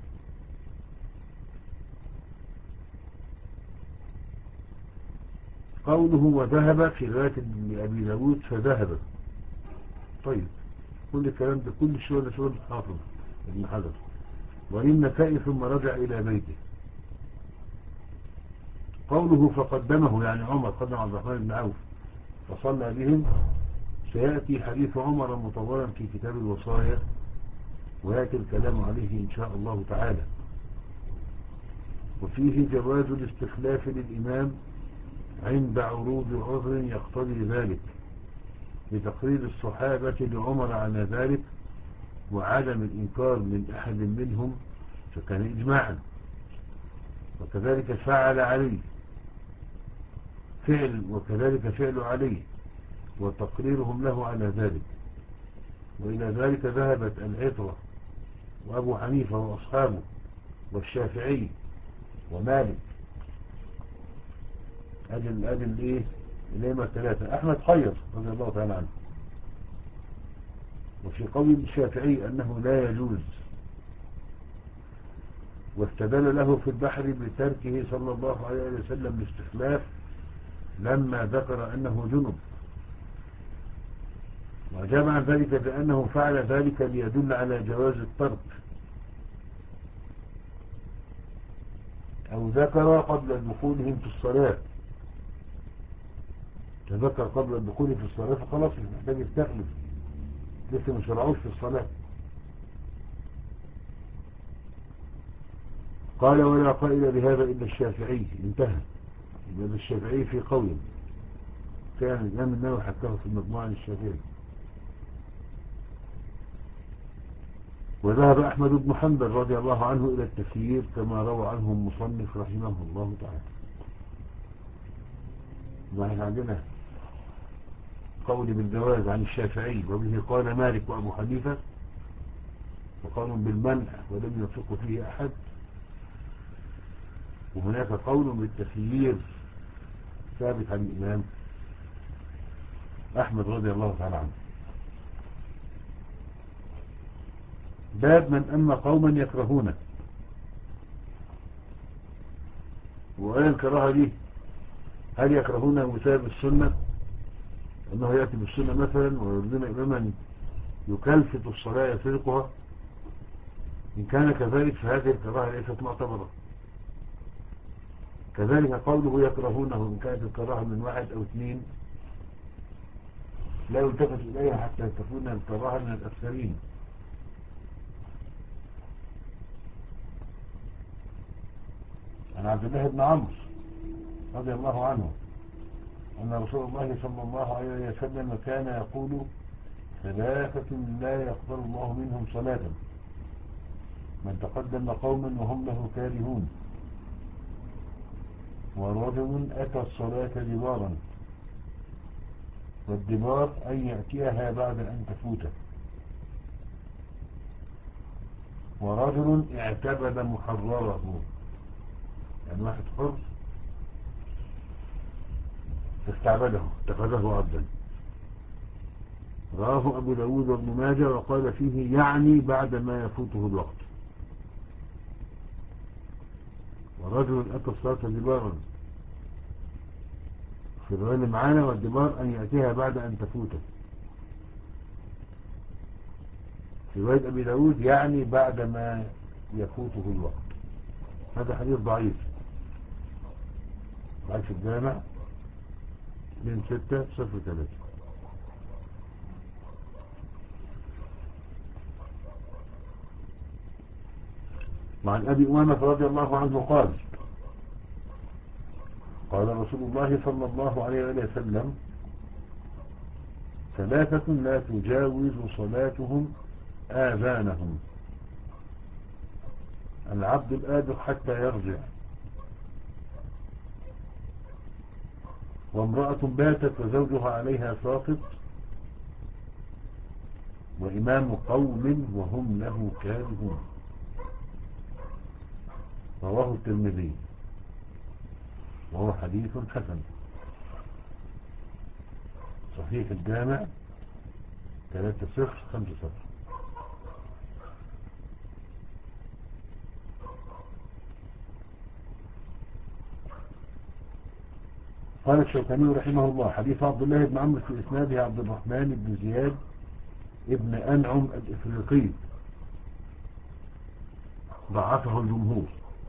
قوله وذهب في رواية أبي داود فذهب. طيب، كل الكلام ده كل شيء ده شغل حافظ ابن حجر. وللنسائي ثم رجع إلى بيته. قوله فقدمه يعني عمر قدم عبد الرحمن بن عوف فصلى بهم، سيأتي حديث عمر مطولا في كتاب الوصايا ويأتي الكلام عليه إن شاء الله تعالى. وفيه جواز الاستخلاف للإمام عند عروض عذر يقتضي ذلك، لتقرير الصحابة لعمر على ذلك وعدم الإنكار من أحد منهم، فكان إجماعا. وكذلك فعل علي فعل وكذلك فعل علي وتقريرهم له على ذلك. وإلى ذلك ذهبت العطرة وأبو حنيفة وأصحابه والشافعي ومالك. أجل أجل إيه الإمام الثلاثة. أحمد خير رضي الله تعالى عنه. وفي قول الشافعي أنه لا يجوز، واستدل له في البحر بتركه صلى الله عليه وسلم الاستخلاف لما ذكر أنه جنب، وأجاب عن ذلك بأنه فعل ذلك ليدل على جواز الترك، أو ذكر قبل دخولهم في الصلاة، تذكر قبل الدخول في الصلاة فخلاص مش محتاج يستخلف، لسه ما شرعوش في الصلاة. قال ولا قائل بهذا إلا الشافعي. انتهى. يبقى الشافعي في قول كان الإمام النووي حكاه في المجموعة للشافعي. وذهب أحمد بن حنبل رضي الله عنه إلى التخيير كما روى عنه المصنف رحمه الله تعالى. ونحن عندنا قول بالجواز عن الشافعي وبه قال مالك وأبو حنيفة، وقول بالمنع ولم يوفق فيه أحد، وهناك قول بالتخيير ثابت عن الإمام أحمد رضي الله تعالى عنه. باب من أما قوما يكرهونه. وأين الكراهة دي؟ هل يكرهونه بسبب السنة أنه يأتي بالسنة مثلا ويريدون إماما يكلفت الصلاة يسرقها؟ إن كان كذلك فهذه الكراهة ليست معتبرة. كذلك قوله يكرهونه إن كانت الكراهة من واحد أو اثنين لا يلتفت إليها حتى تكون الكراهة من الأكثرين. عن عبد الله بن عمرو رضي الله عنه أن رسول الله صلى الله عليه وسلم كان يقول ثلاثة لا يقبل الله منهم صلاة: من تقدم قوما وهم له كارهون، ورجل أتى الصلاة دبارا، والدبار أن يأتيها بعد أن تفوته، ورجل اعتبد محرره، يعني واحد حر استعبده اتخذه عبدا. رواه أبو داود وابن ماجه وقال فيه يعني بعد ما يفوته الوقت. ورجل أتى الصلاة دبارا في الرواية معانا، والدبار أن يأتيها بعد أن تفوته. في رواية أبي داود يعني بعد ما يفوته الوقت. هذا حديث ضعيف. ضعيف في الجامع من ستة صفر ثلاثة. وعن أبي أمامة رضي الله عنه قال: قال رسول الله صلى الله عليه وسلم: ثلاثة لا تجاوز صلاتهم آذانهم: العبد الآبق حتى يرجع، وامرأة باتت وزوجها عليها ساقط، وإمام قوم وهم له كارهون. رواه الترمذي وهو حديث حسن. صحيح الجامع ثلاثة صفر خمسة صفر. قال الشوكاني رحمه الله: حديث عبد الله بن عمرو في إسناده عبد الرحمن بن زياد ابن أنعم الإفريقي، ضعفه الجمهور.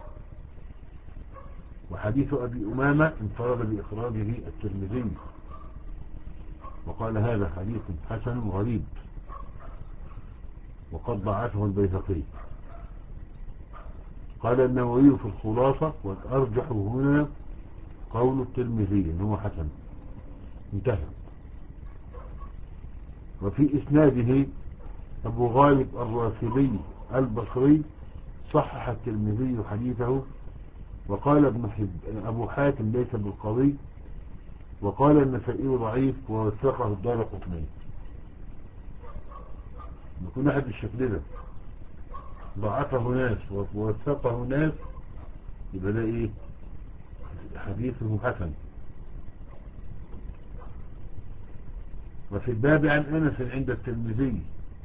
وحديث أبي أمامة انفرد بإخراجه الترمذي وقال هذا حديث حسن غريب، وقد ضعفه البيهقي. قال النووي في الخلاصة: والأرجح هنا قول الترمذي إنه حسن. انتهى. وفي إسناده أبو غالب الرافدي البصري صحح الترمذي حديثه، وقال ابن حب أبو حاتم ليس بالقوي، وقال النسائي ضعيف، ووثقه الدارقطني. يكون واحد بالشكل ده ضعفه ناس ووثقه ناس، يبقى ده ايه؟ حديثه حسن. وفي الباب عن أنس عند الترمذي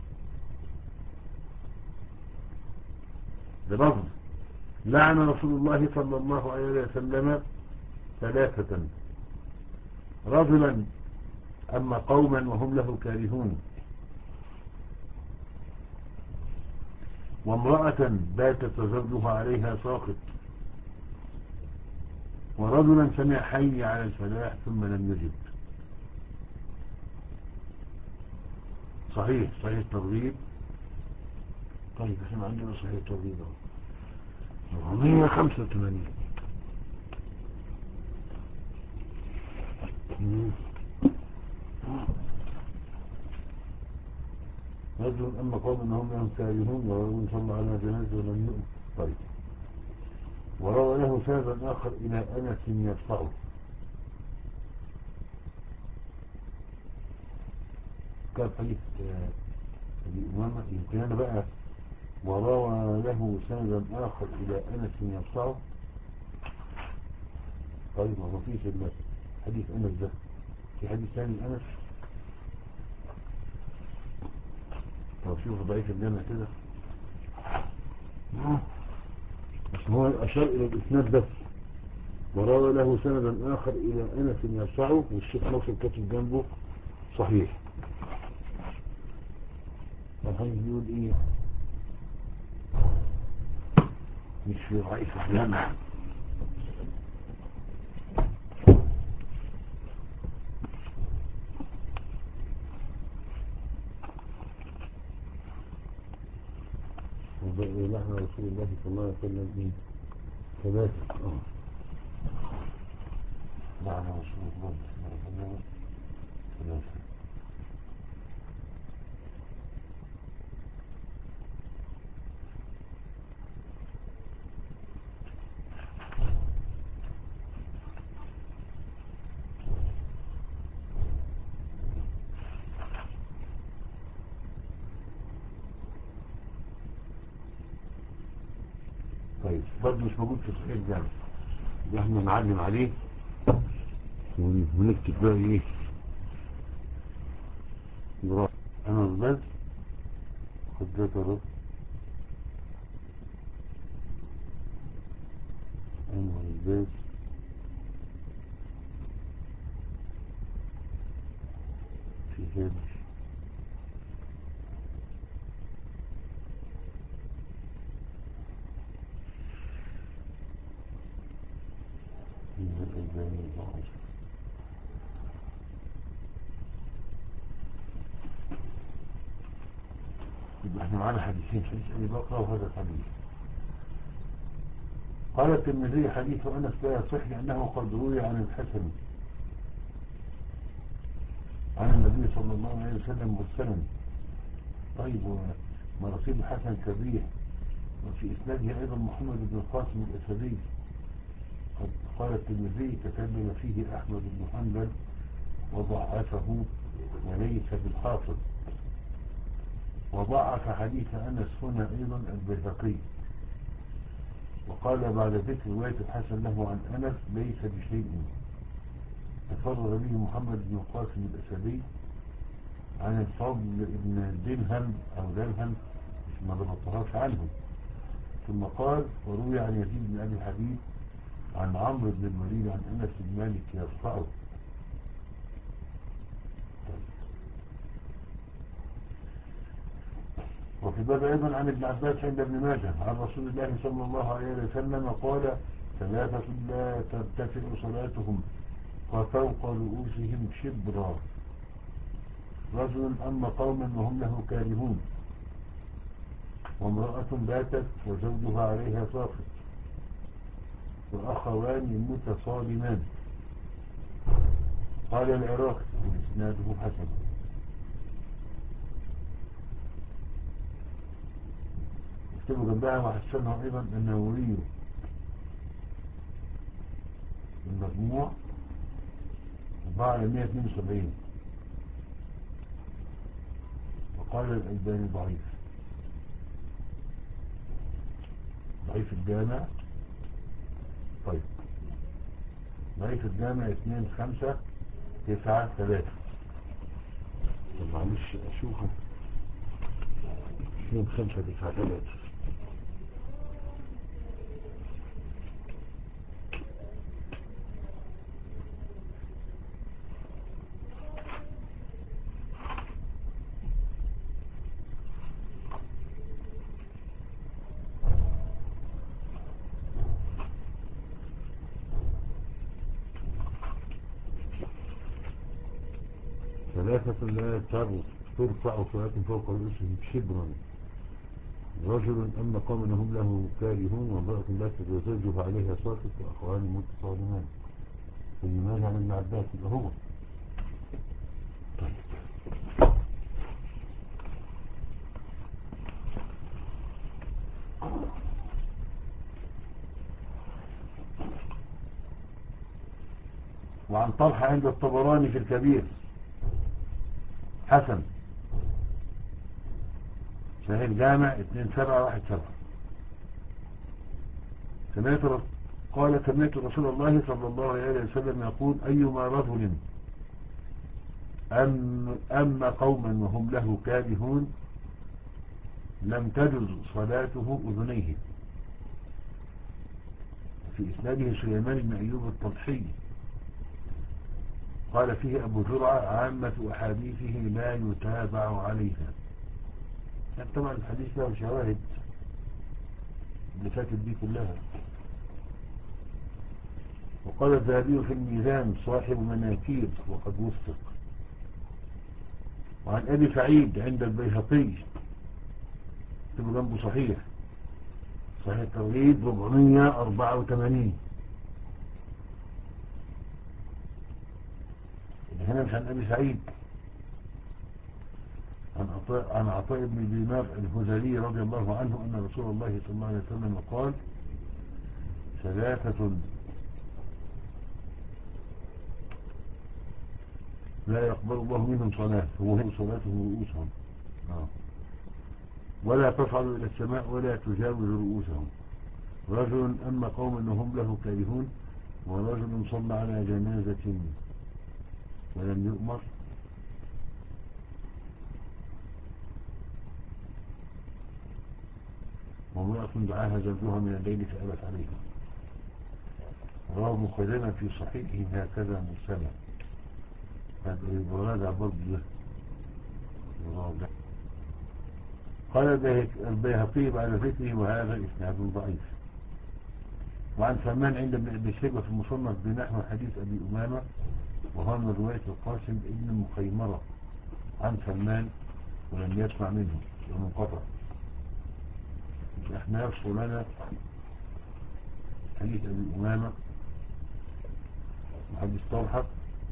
بلفظ لعن رسول الله صلى الله عليه وسلم ثلاثة: رجلا أما قوما وهم له كارهون، وامرأة باتت زوجها عليها ساخط، ورجلا سمع حي على الفلاح ثم لم يجب. صحيح صحيح الترغيب. طيب احنا عندنا صحيح الترغيب أربعمية وخمسة وثمانين. رجل أما قوم أنهم لهم كارهون، ورجل صلى على جنازة ولم يؤمن. طيب. وروى له سند آخر إلى أنس يدفعه. كان حديث أبي أمامة. يمكن أنا بقى وروى له سند آخر إلى أنس يدفعه. طيب ما فيش إلا حديث أنس ده، في حديث ثاني أنس. طب شوف ضعيف الجامع كده، بس هو أشار إلى الإسناد بس. وروى له سندا آخر إلى أنس يرفعه، والشيخ ناصر كاتب جنبه صحيح. الحديث بيقول إيه؟ مش في ضعيف الجامع. لحن رسول الله صلى الله عليه وسلم إيه؟ ثلاثة. اه لحن رسول الله صلى الله عليه وسلم ثلاثة. طيب برضه مش موجود في صحيح الجامع، احنا نعلم عليه ونكتب بقى ايه نروح. انا الباز خدت رب انا الباز في هامش من الألباني الضعيف. يبقى احنا معانا حديثين، حديث أبي بكر وهذا الحديث. قال الترمذي حديث أنس لا يصح لأنه قد روي عن الحسن عن النبي صلى الله عليه وسلم مرسلا. طيب ومراسيل الحسن كبير، وفي إسناده أيضا محمد بن القاسم الأسدي. قد قال الترمذي تكلم فيه أحمد بن حنبل وضعفه وليس بالحافظ. وضعف حديث أنس هنا أيضا البيهقي، وقال بعد ذكر رواية الحسن له عن أنس ليس بشيء. تفرد به محمد بن القاسم الأسدي عن الفضل بن دلهم أو دلهم مش ما ضبطهاش عنه. ثم قال وروي عن يزيد بن أبي حبيب عن عمرو بن الوليد عن أنس بن مالك يرفعه. وفي باب أيضا عن ابن عباس عند ابن ماجه عن رسول الله صلى الله عليه وسلم قال ثلاثة لا ترتفع صلاتهم وفوق رؤوسهم شبرا: رجل أما قوما وهم له كارهون، وامرأة باتت وزوجها عليها ساخط، وأخوان متصادمان. قال العراقي وإسناده حسن. اكتبوا جنبها وحسنه أيضا النووي المجموع أربعة مئة واثنين وسبعين. قال الألباني ضعيف. ضعيف الجامع. طيب ضعيف الجامع اثنين خمسة تسعة ثلاثة. طب معلش أشوفه. اثنين خمسة تسعة ثلاثة. ثلاثة لا ترفع صلاة فوق رؤوسهم شبرا. رجل أما قوم هم له كارهون وامرأة لا تتزوجها عليها ساقط وأخوان متصالمان. فلماذا عن ابن عباس يبقى هو. طيب وعن طلحة عند الطبراني في الكبير حسن صحيح الجامع اثنين سبعة واحد سبعة. سمعت قال سمعت رسول الله صلى الله عليه وسلم يقول أيما رجل أم أما قوما وهم له كارهون لم تجز صلاته أذنيه. في إسناده سليمان بن أيوب الطلحي قال فيه أبو زرعة عامة أحاديثه لا يتابع عليها. طبعا الحديث له شواهد اللي فاتت دي كلها. وقال الذهبي في الميزان صاحب مناكير وقد وثق. وعن أبي سعيد عند البيهقي تبقى جنبه صحيح صحيح الترغيب أربعمائة وأربعة وثمانين. هنا مش عن أبي سعيد، عن عطاء, عن عطاء بن دينار الهذلي رضي الله عنه أن رسول الله صلى الله عليه وسلم قال ثلاثة لا يقبل الله منهم صلاة وهي صلاتهم رؤوسهم آه. ولا تصعد إلى السماء ولا تجاوز رؤوسهم. رجل أما قوم أنهم له كارهون ورجل صلى على جنازة ولم يؤمر وامرأة دعاها زوجها من الليل فأبت عليه. رواه مخزنا في صحيحه هكذا مرسلا. هذا برضه له. قال البيهقي بعد ذكره وهذا إسناد ضعيف. وعن سلمان عند ابن أبي شيبة في المصنف بنحو حديث أبي أمامة وهو من رواية القاسم ابن مخيمرة عن سلمان ولم يسمع منه ومنقطع. احنا يصل لنا حديث أبي أمامة وحديث طلحة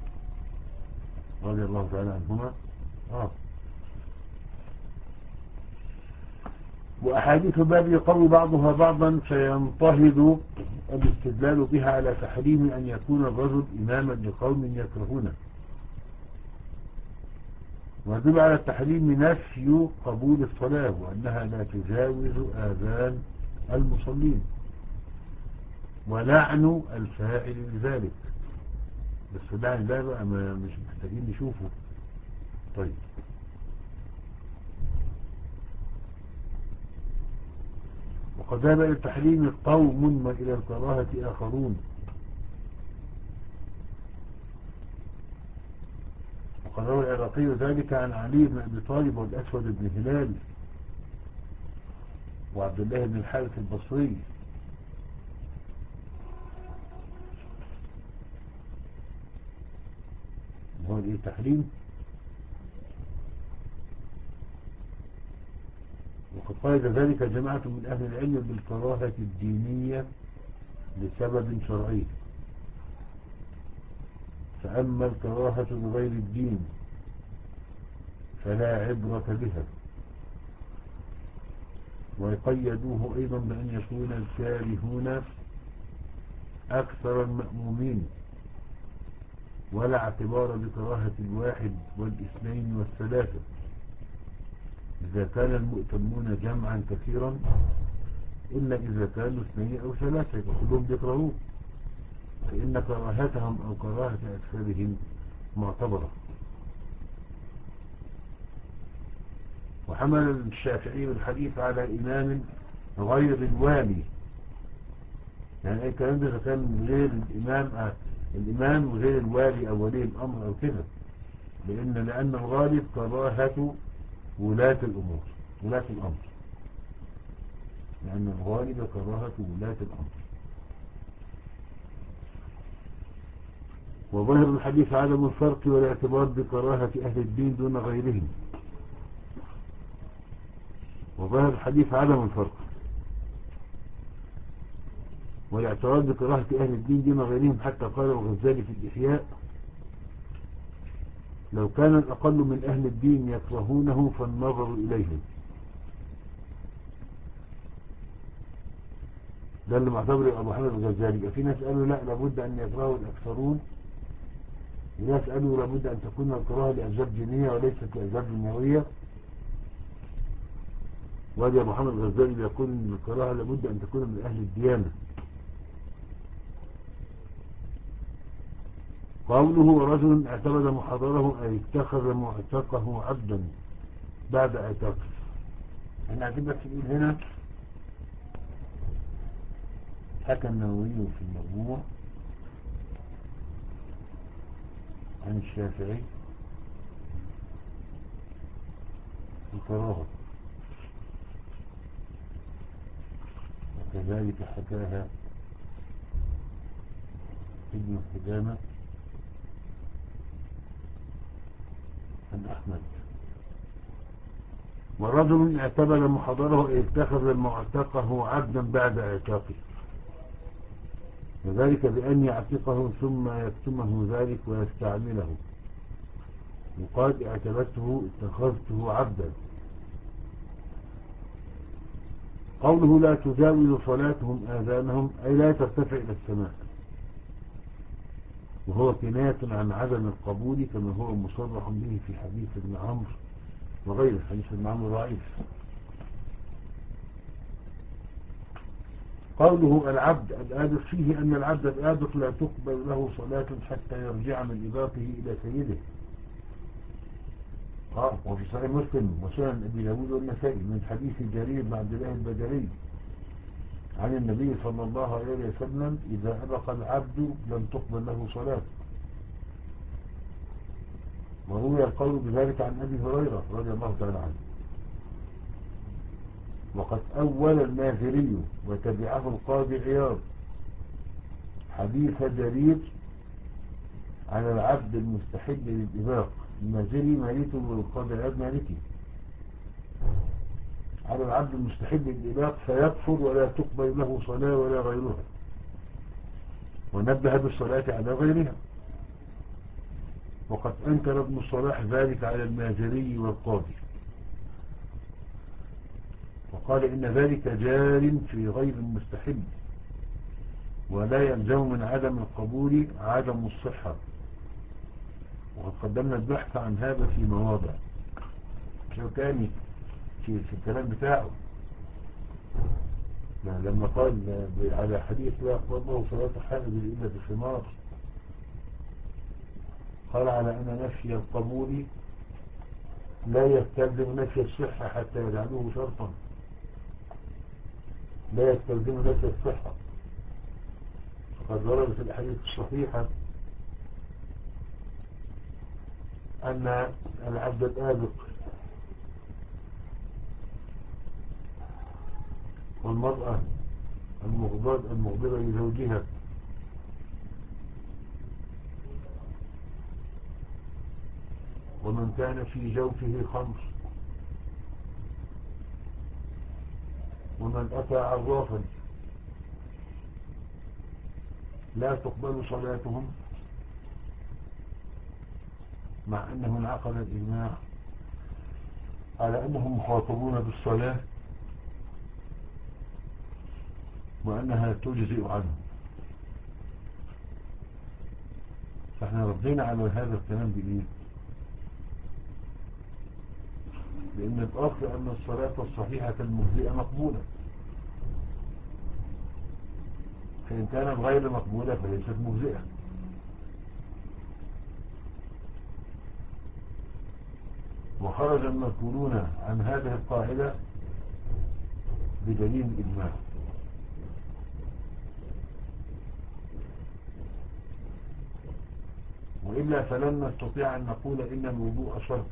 رضي الله تعالى عنهما آه. وأحاديث الباب يقوي بعضها بعضا فينتهض الاستدلال بها على تحريم أن يكون الرجل إماما لقوم يكرهونه. ويدل على التحريم نفي قبول الصلاة وأنها لا تجاوز آذان المصلين ولعن الفاعل لذلك. بس اللعن ده بقى مش محتاجين نشوفه. طيب وقد ذهب إلى التحريم قوم وإلى الكراهة آخرون. وقد روى العراقي ذلك عن علي بن أبي طالب والأسود بن هلال وعبد الله بن الحارث البصري هو الايه تحريم. وقد قيد ذلك جماعة من أهل العلم بالكراهة الدينية لسبب شرعي. فأما الكراهة لغير الدين فلا عبرة بها. ويقيدوه أيضا بأن يكون الكارهون أكثر المأمومين ولا اعتبار بكراهة الواحد والاثنين والثلاثة إذا كان المؤتمون جمعا كثيرا إلا إذا كانوا اثنين أو ثلاثة يبقى كلهم بيكرهوه، فإن كراهتهم أو كراهة أكثرهم معتبرة. وحمل الشافعي الحديث على إمام غير الوالي، يعني أي كلام ده كان غير الإمام، الإمام غير الوالي أو ولي الأمر أو كده، لأن لأن الغالب كراهة ولاة الأمور، ولاة الأمر، لأن الغالب كراهة ولاة الأمر. وظاهر الحديث عدم الفرق والاعتبار بكراهة أهل الدين دون غيرهم. وظاهر الحديث عدم الفرق والاعتبار بكراهة أهل الدين دون غيرهم، حتى قال الغزالي في الإحياء: لو كان الأقل من أهل الدين يكرهونه فالنظر إليهم. ده اللي معتبر أبو حامد الغزالي. في ناس قالوا لا، لابد أن يكرهه الأكثرون، وناس قالوا لابد أن تكون الكراهة لأسباب دينية وليست لأسباب دنيوية. وادي أبو حامد الغزالي بيقول الكراهة لابد أن تكون من أهل الديانة. قوله: ورجل اعتمد محاضره أي اتخذ معتقه عبدا بعد اعتاقه. احنا عايزين بس نقول هنا حكى النووي في المجموع عن الشافعي الكراهة، وكذلك حكاها ابن قدامة عن أحمد. ورجل اعتبر محاضره أي اتخذ معتقه عبدا بعد اعتاقه، وذلك بأن يعتقه ثم يكتمه ذلك ويستعمله، وقال: اعتبرته اتخذته عبدا. قوله: لا تجاوز صلاتهم آذانهم أي لا ترتفع إلى السماء، وهو كناية عن عدم القبول كما هو مصرح به في حديث ابن عمرو وغيره. حديث ابن عمرو ضعيف. قوله: العبد الآبق، فيه أن العبد الآبق لا تقبل له صلاة حتى يرجع من إباقه إلى سيده. آه وفي صحيح مسلم وسنن أبي داود والنسائي من حديث جرير بن عبد الله البجلي عن النبي صلى الله عليه وسلم: إذا أبق العبد لم تقبل له صلاة. وروي القول بذلك عن أبي هريرة رضي الله تعالى عنه. وقد أول المازري وتبعه القاضي عياض حديث جرير على العبد المستحب للإباق. المازري مالكي والقاضي عياض مالكي. على العبد المستحب للإباق فيكفر ولا تقبل له صلاة ولا غيرها، ونبه بالصلاة على غيرها. وقد أنكر ابن الصلاح ذلك على المازري والقاضي، وقال إن ذلك جار في غير المستحب، ولا يلزم من عدم القبول عدم الصحة. وقد قدمنا البحث عن هذا في مواضع. شوكاني في, في الكلام بتاعه لما قال على حديث لا يقبل الله صلاة حامل إلا بخمار، قال على أن نفي القبول لا يستلزم نفي الصحة حتى يجعلوه شرطا، لا يستلزم نفي الصحة. فقد ورد في الحديث الصحيحة أن العبد الآبق والمرأة المغضبة المغضبة لزوجها ومن كان في جوفه خمر ومن أتى عرافا لا تقبل صلاتهم، مع أنه انعقد الإجماع على أنهم مخاطبون بالصلاة وأنها تجزئ عنهم. فاحنا ردينا على هذا الكلام بإيه؟ لأن الأصل أن الصلاة الصحيحة المجزئة مقبولة، فإن كانت غير مقبولة فليست مجزئة. وخرج المذكورون عن هذه القاعدة بدليل الإجماع. وإلا فلن نستطيع أن نقول إن الوضوء شرط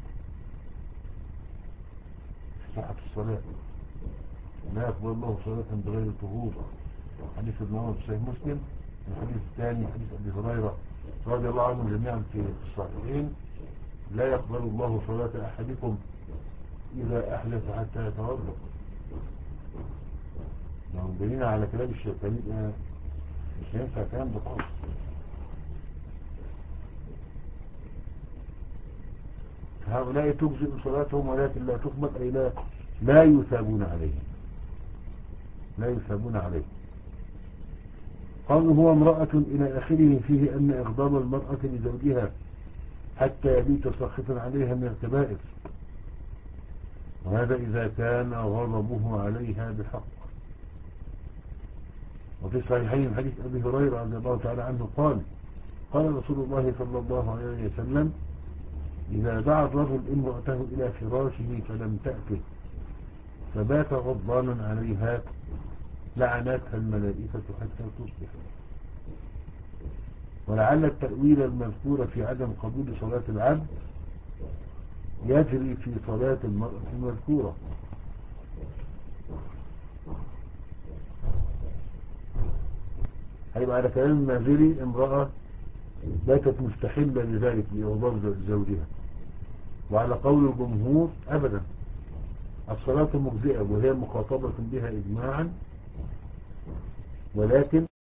في صحة الصلاة، لا يقبل الله صلاة بغير طهور. حديث ابن عمر في صحيح مسلم، الحديث الثاني حديث أبي هريرة رضي الله عنهم جميعا في الصحيحين: لا يقبل الله صلاة أحدكم إذا أحدث حتى يتوضأ. لو دلينا على كلام الشيطاني مش هينفع كلام ده خالص. هؤلاء تجزئ صلاتهم ولكن لا تقبل، أي لا لا يثابون عليه، لا يثابون عليه. قالوا هو امرأة إلى آخره فيه أن إغضاب المرأة لزوجها حتى يبيت ساخطا عليها من الكبائر، وهذا إذا كان غضبه عليها بحق. وفي الصحيحين حديث أبي هريرة رضي الله تعالى عنه قال: قال رسول الله صلى الله عليه وسلم: إذا دعا الرجل امرأته إلى فراشه فلم تأته فبات غضبانا عليها لعنتها الملائكة حتى تصبح. ولعل التأويل المذكور في عدم قبول صلاة العبد يجري في صلاة المرأة المذكورة، هيبقى على كلام المازري امرأة باتت مستحلة لذلك بإغضاب زوجها. وعلى قول الجمهور أبدا الصلاة مجزئة وهي مخاطبة بها إجماعا، ولكن